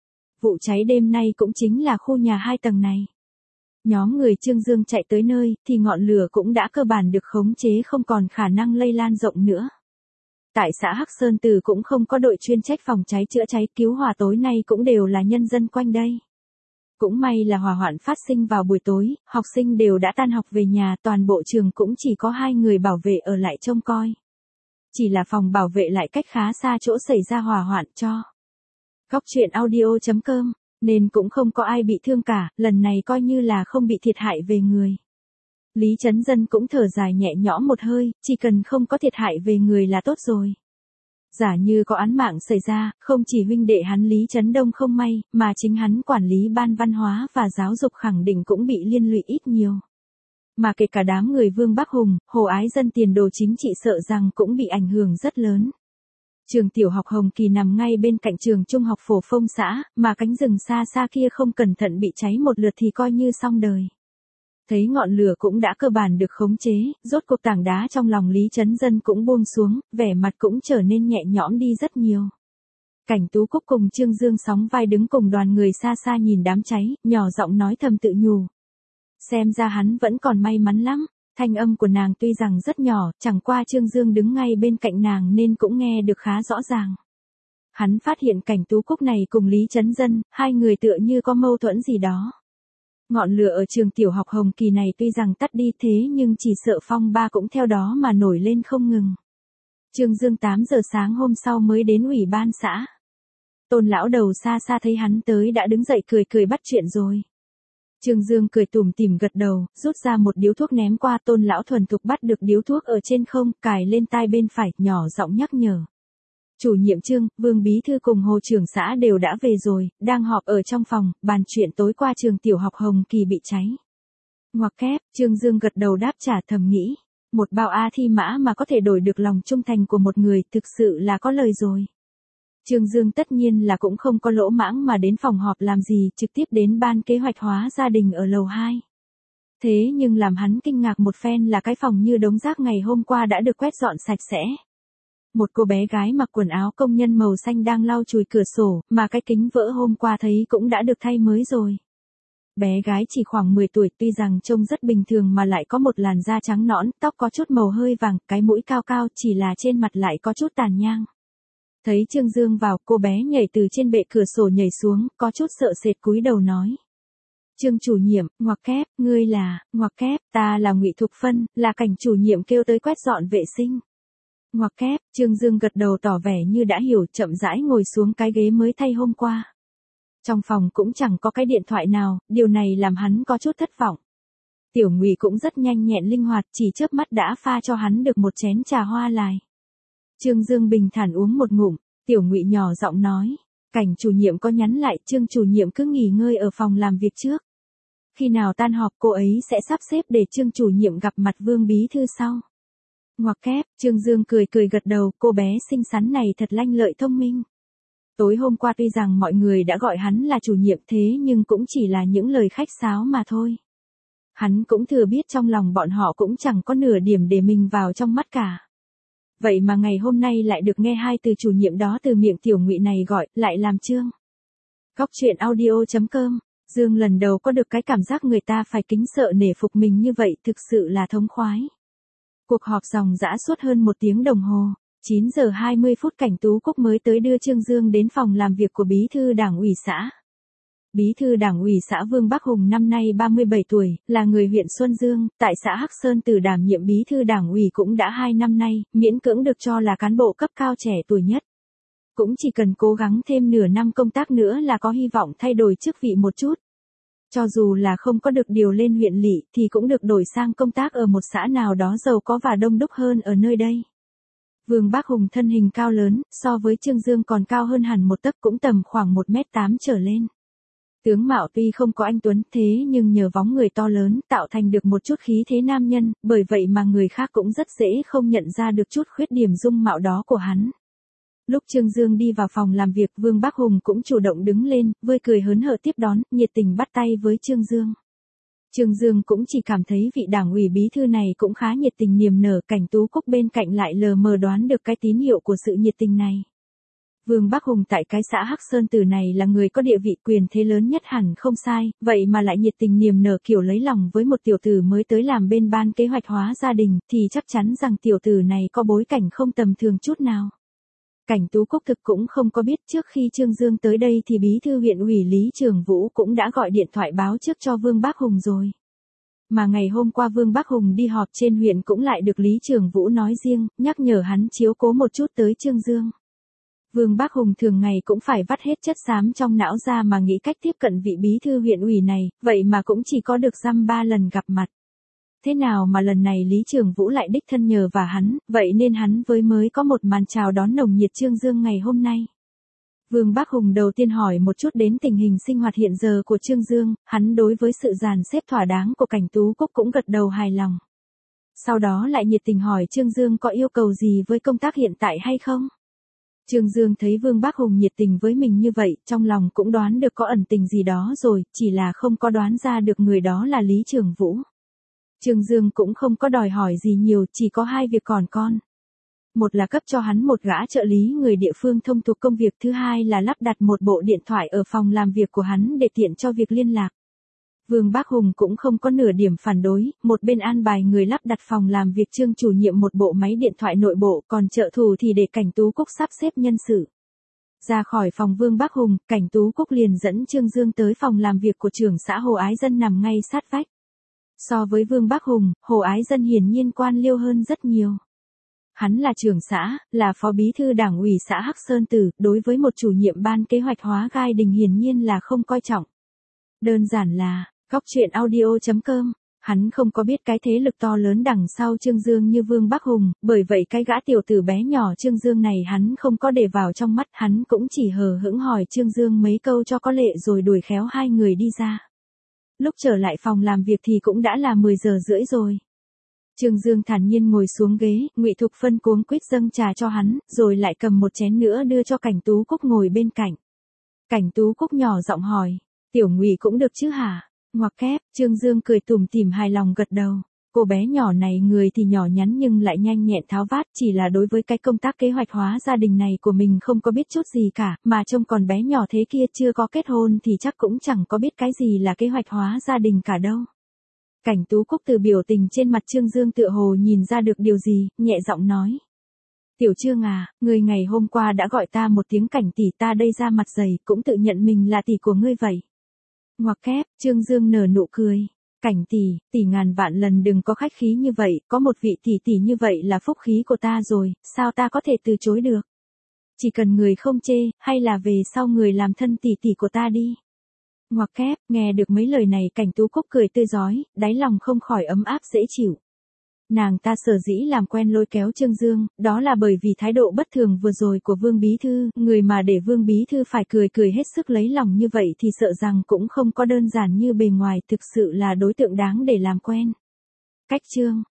Vụ cháy đêm nay cũng chính là khu nhà hai tầng này. Nhóm người Trương Dương chạy tới nơi thì ngọn lửa cũng đã cơ bản được khống chế, không còn khả năng lây lan rộng nữa. Tại xã Hắc Sơn Từ cũng không có đội chuyên trách phòng cháy chữa cháy cứu hỏa, tối nay cũng đều là nhân dân quanh đây. Cũng may là hỏa hoạn phát sinh vào buổi tối, học sinh đều đã tan học về nhà, toàn bộ trường cũng chỉ có hai người bảo vệ ở lại trông coi. Chỉ là phòng bảo vệ lại cách khá xa chỗ xảy ra hỏa hoạn cho. Góc truyện audio.com, nên cũng không có ai bị thương cả, lần này coi như là không bị thiệt hại về người. Lý Chấn Dân cũng thở dài nhẹ nhõm một hơi, chỉ cần không có thiệt hại về người là tốt rồi. Giả như có án mạng xảy ra, không chỉ huynh đệ hắn Lý Chấn Đông không may, mà chính hắn quản lý ban văn hóa và giáo dục khẳng định cũng bị liên lụy ít nhiều. Mà kể cả đám người Vương Bắc Hùng, Hồ Ái Dân tiền đồ chính trị sợ rằng cũng bị ảnh hưởng rất lớn. Trường tiểu học Hồng Kỳ nằm ngay bên cạnh trường trung học phổ Phong xã, mà cánh rừng xa xa kia không cẩn thận bị cháy một lượt thì coi như xong đời. Thấy ngọn lửa cũng đã cơ bản được khống chế, rốt cuộc tảng đá trong lòng Lý Chấn Dân cũng buông xuống, vẻ mặt cũng trở nên nhẹ nhõm đi rất nhiều. Cảnh Tú Cúc cùng Trương Dương sóng vai đứng cùng đoàn người xa xa nhìn đám cháy, nhỏ giọng nói thầm tự nhủ. Xem ra hắn vẫn còn may mắn lắm, thanh âm của nàng tuy rằng rất nhỏ, chẳng qua Trương Dương đứng ngay bên cạnh nàng nên cũng nghe được khá rõ ràng. Hắn phát hiện Cảnh Tú Cúc này cùng Lý Chấn Dân, hai người tựa như có mâu thuẫn gì đó. Ngọn lửa ở trường tiểu học Hồng Kỳ này tuy rằng tắt đi thế nhưng chỉ sợ phong ba cũng theo đó mà nổi lên không ngừng. Trương Dương tám giờ sáng hôm sau mới đến ủy ban xã. Tôn lão đầu xa xa thấy hắn tới đã đứng dậy cười cười bắt chuyện rồi. Trương Dương cười tủm tỉm gật đầu, rút ra một điếu thuốc ném qua. Tôn lão thuần thục bắt được điếu thuốc ở trên không, cài lên tai bên phải, nhỏ giọng nhắc nhở. Chủ nhiệm Trương, Vương Bí Thư cùng Hồ trưởng xã đều đã về rồi, đang họp ở trong phòng, bàn chuyện tối qua trường tiểu học Hồng Kỳ bị cháy. Ngoặc kép, Trương Dương gật đầu đáp trả thầm nghĩ. Một bao A thi mã mà có thể đổi được lòng trung thành của một người thực sự là có lời rồi. Trương Dương tất nhiên là cũng không có lỗ mãng mà đến phòng họp làm gì, trực tiếp đến ban kế hoạch hóa gia đình ở lầu hai. Thế nhưng làm hắn kinh ngạc một phen là cái phòng như đống rác ngày hôm qua đã được quét dọn sạch sẽ. Một cô bé gái mặc quần áo công nhân màu xanh đang lau chùi cửa sổ, mà cái kính vỡ hôm qua thấy cũng đã được thay mới rồi. Bé gái chỉ khoảng mười tuổi, tuy rằng trông rất bình thường mà lại có một làn da trắng nõn, tóc có chút màu hơi vàng, cái mũi cao cao, chỉ là trên mặt lại có chút tàn nhang. Thấy Trương Dương vào, cô bé nhảy từ trên bệ cửa sổ nhảy xuống, có chút sợ sệt cúi đầu nói. Trương chủ nhiệm, ngoặc kép, ngươi là, ngoặc kép, ta là Ngụy Thục Phân, là Cảnh chủ nhiệm kêu tới quét dọn vệ sinh. Ngoặc kép, Trương Dương gật đầu tỏ vẻ như đã hiểu, chậm rãi ngồi xuống cái ghế mới thay hôm qua. Trong phòng cũng chẳng có cái điện thoại nào, điều này làm hắn có chút thất vọng. Tiểu Ngụy cũng rất nhanh nhẹn linh hoạt, chỉ chớp mắt đã pha cho hắn được một chén trà hoa lài. Trương Dương bình thản uống một ngụm, Tiểu Ngụy nhỏ giọng nói, Cảnh chủ nhiệm có nhắn lại, Trương chủ nhiệm cứ nghỉ ngơi ở phòng làm việc trước. Khi nào tan họp cô ấy sẽ sắp xếp để Trương chủ nhiệm gặp mặt Vương Bí Thư sau. Ngoặc kép, Trương Dương cười cười gật đầu, cô bé xinh xắn này thật lanh lợi thông minh. Tối hôm qua tuy rằng mọi người đã gọi hắn là chủ nhiệm thế nhưng cũng chỉ là những lời khách sáo mà thôi. Hắn cũng thừa biết trong lòng bọn họ cũng chẳng có nửa điểm để mình vào trong mắt cả. Vậy mà ngày hôm nay lại được nghe hai từ chủ nhiệm đó từ miệng Tiểu Ngụy này gọi, lại làm Trương. Góc truyện audio.com, Dương lần đầu có được cái cảm giác người ta phải kính sợ nể phục mình như vậy, thực sự là thống khoái. Cuộc họp dòng dã suốt hơn một tiếng đồng hồ, chín giờ hai mươi phút Cảnh Tú Cúc mới tới đưa Trương Dương đến phòng làm việc của Bí thư Đảng ủy xã. Bí thư Đảng ủy xã Vương Bắc Hùng năm nay ba mươi bảy tuổi, là người huyện Xuân Dương, tại xã Hắc Sơn từ đảm nhiệm Bí thư Đảng ủy cũng đã hai năm nay, miễn cưỡng được cho là cán bộ cấp cao trẻ tuổi nhất. Cũng chỉ cần cố gắng thêm nửa năm công tác nữa là có hy vọng thay đổi chức vị một chút. Cho dù là không có được điều lên huyện lỵ thì cũng được đổi sang công tác ở một xã nào đó giàu có và đông đúc hơn ở nơi đây. Vương Bắc Hùng thân hình cao lớn, so với Trương Dương còn cao hơn hẳn một tấc, cũng tầm khoảng một mét tám trở lên. Tướng mạo tuy không có anh tuấn thế nhưng nhờ vóng người to lớn tạo thành được một chút khí thế nam nhân, bởi vậy mà người khác cũng rất dễ không nhận ra được chút khuyết điểm dung mạo đó của hắn. Lúc Trương Dương đi vào phòng làm việc, Vương Bắc Hùng cũng chủ động đứng lên, vui cười hớn hở tiếp đón, nhiệt tình bắt tay với Trương Dương. Trương Dương cũng chỉ cảm thấy vị đảng ủy bí thư này cũng khá nhiệt tình niềm nở, Cảnh Tú Cúc bên cạnh lại lờ mờ đoán được cái tín hiệu của sự nhiệt tình này. Vương Bắc Hùng tại cái xã Hắc Sơn Tử này là người có địa vị quyền thế lớn nhất hẳn không sai, vậy mà lại nhiệt tình niềm nở kiểu lấy lòng với một tiểu tử mới tới làm bên ban kế hoạch hóa gia đình, thì chắc chắn rằng tiểu tử này có bối cảnh không tầm thường chút nào. Cảnh Tú Cúc thực cũng không có biết trước khi Trương Dương tới đây thì bí thư huyện ủy Lý Trường Vũ cũng đã gọi điện thoại báo trước cho Vương Bắc Hùng rồi. Mà ngày hôm qua Vương Bắc Hùng đi họp trên huyện cũng lại được Lý Trường Vũ nói riêng, nhắc nhở hắn chiếu cố một chút tới Trương Dương. Vương Bắc Hùng thường ngày cũng phải vắt hết chất xám trong não ra mà nghĩ cách tiếp cận vị bí thư huyện ủy này, vậy mà cũng chỉ có được dăm ba lần gặp mặt. Thế nào mà lần này Lý Trường Vũ lại đích thân nhờ và hắn, vậy nên hắn với mới có một màn chào đón nồng nhiệt Trương Dương ngày hôm nay. Vương Bắc Hùng đầu tiên hỏi một chút đến tình hình sinh hoạt hiện giờ của Trương Dương, hắn đối với sự dàn xếp thỏa đáng của Cảnh Tú Cúc cũng gật đầu hài lòng. Sau đó lại nhiệt tình hỏi Trương Dương có yêu cầu gì với công tác hiện tại hay không? Trương Dương thấy Vương Bắc Hùng nhiệt tình với mình như vậy, trong lòng cũng đoán được có ẩn tình gì đó rồi, chỉ là không có đoán ra được người đó là Lý Trường Vũ. Trương Dương cũng không có đòi hỏi gì nhiều, chỉ có hai việc còn con. Một là cấp cho hắn một gã trợ lý người địa phương thông thuộc công việc, thứ hai là lắp đặt một bộ điện thoại ở phòng làm việc của hắn để tiện cho việc liên lạc. Vương Bắc Hùng cũng không có nửa điểm phản đối, một bên an bài người lắp đặt phòng làm việc Trương chủ nhiệm một bộ máy điện thoại nội bộ, còn trợ thủ thì để Cảnh Tú Cúc sắp xếp nhân sự. Ra khỏi phòng Vương Bắc Hùng, Cảnh Tú Cúc liền dẫn Trương Dương tới phòng làm việc của trưởng xã Hồ Ái Dân nằm ngay sát vách. So với Vương Bắc Hùng, Hồ Ái Dân hiển nhiên quan liêu hơn rất nhiều. Hắn là trưởng xã, là phó bí thư đảng ủy xã Hắc Sơn Tử, đối với một chủ nhiệm ban kế hoạch hóa Gai Đình hiển nhiên là không coi trọng. Đơn giản là, góc truyện audio chấm com, hắn không có biết cái thế lực to lớn đằng sau Trương Dương như Vương Bắc Hùng, bởi vậy cái gã tiểu tử bé nhỏ Trương Dương này hắn không có để vào trong mắt, hắn cũng chỉ hờ hững hỏi Trương Dương mấy câu cho có lệ rồi đuổi khéo hai người đi ra. Lúc trở lại phòng làm việc thì cũng đã là mười giờ rưỡi rồi. Trương Dương thản nhiên ngồi xuống ghế, Ngụy Thục Phân cuống quýt dâng trà cho hắn, rồi lại cầm một chén nữa đưa cho Cảnh Tú Cúc ngồi bên cạnh. Cảnh Tú Cúc nhỏ giọng hỏi, tiểu Ngụy cũng được chứ hả? Ngoặc kép, Trương Dương cười tủm tỉm hài lòng gật đầu. Cô bé nhỏ này người thì nhỏ nhắn nhưng lại nhanh nhẹn tháo vát, chỉ là đối với cái công tác kế hoạch hóa gia đình này của mình không có biết chút gì cả, mà trông còn bé nhỏ thế kia chưa có kết hôn thì chắc cũng chẳng có biết cái gì là kế hoạch hóa gia đình cả đâu. Cảnh Tú Cúc từ biểu tình trên mặt Trương Dương tựa hồ nhìn ra được điều gì, nhẹ giọng nói. Tiểu Trương à, người ngày hôm qua đã gọi ta một tiếng Cảnh tỷ, ta đây ra mặt dày, cũng tự nhận mình là tỷ của ngươi vậy. Ngoặc kép, Trương Dương nở nụ cười. Cảnh tỷ, tỷ ngàn vạn lần đừng có khách khí như vậy, có một vị tỷ tỷ như vậy là phúc khí của ta rồi, sao ta có thể từ chối được. Chỉ cần người không chê, hay là về sau người làm thân tỷ tỷ của ta đi. Ngoặc kép, nghe được mấy lời này Cảnh Tú Cúc cười tươi rói, đáy lòng không khỏi ấm áp dễ chịu. Nàng ta sở dĩ làm quen lôi kéo Trương Dương, đó là bởi vì thái độ bất thường vừa rồi của Vương Bí Thư, người mà để Vương Bí Thư phải cười cười hết sức lấy lòng như vậy thì sợ rằng cũng không có đơn giản như bề ngoài, thực sự là đối tượng đáng để làm quen. Cách chương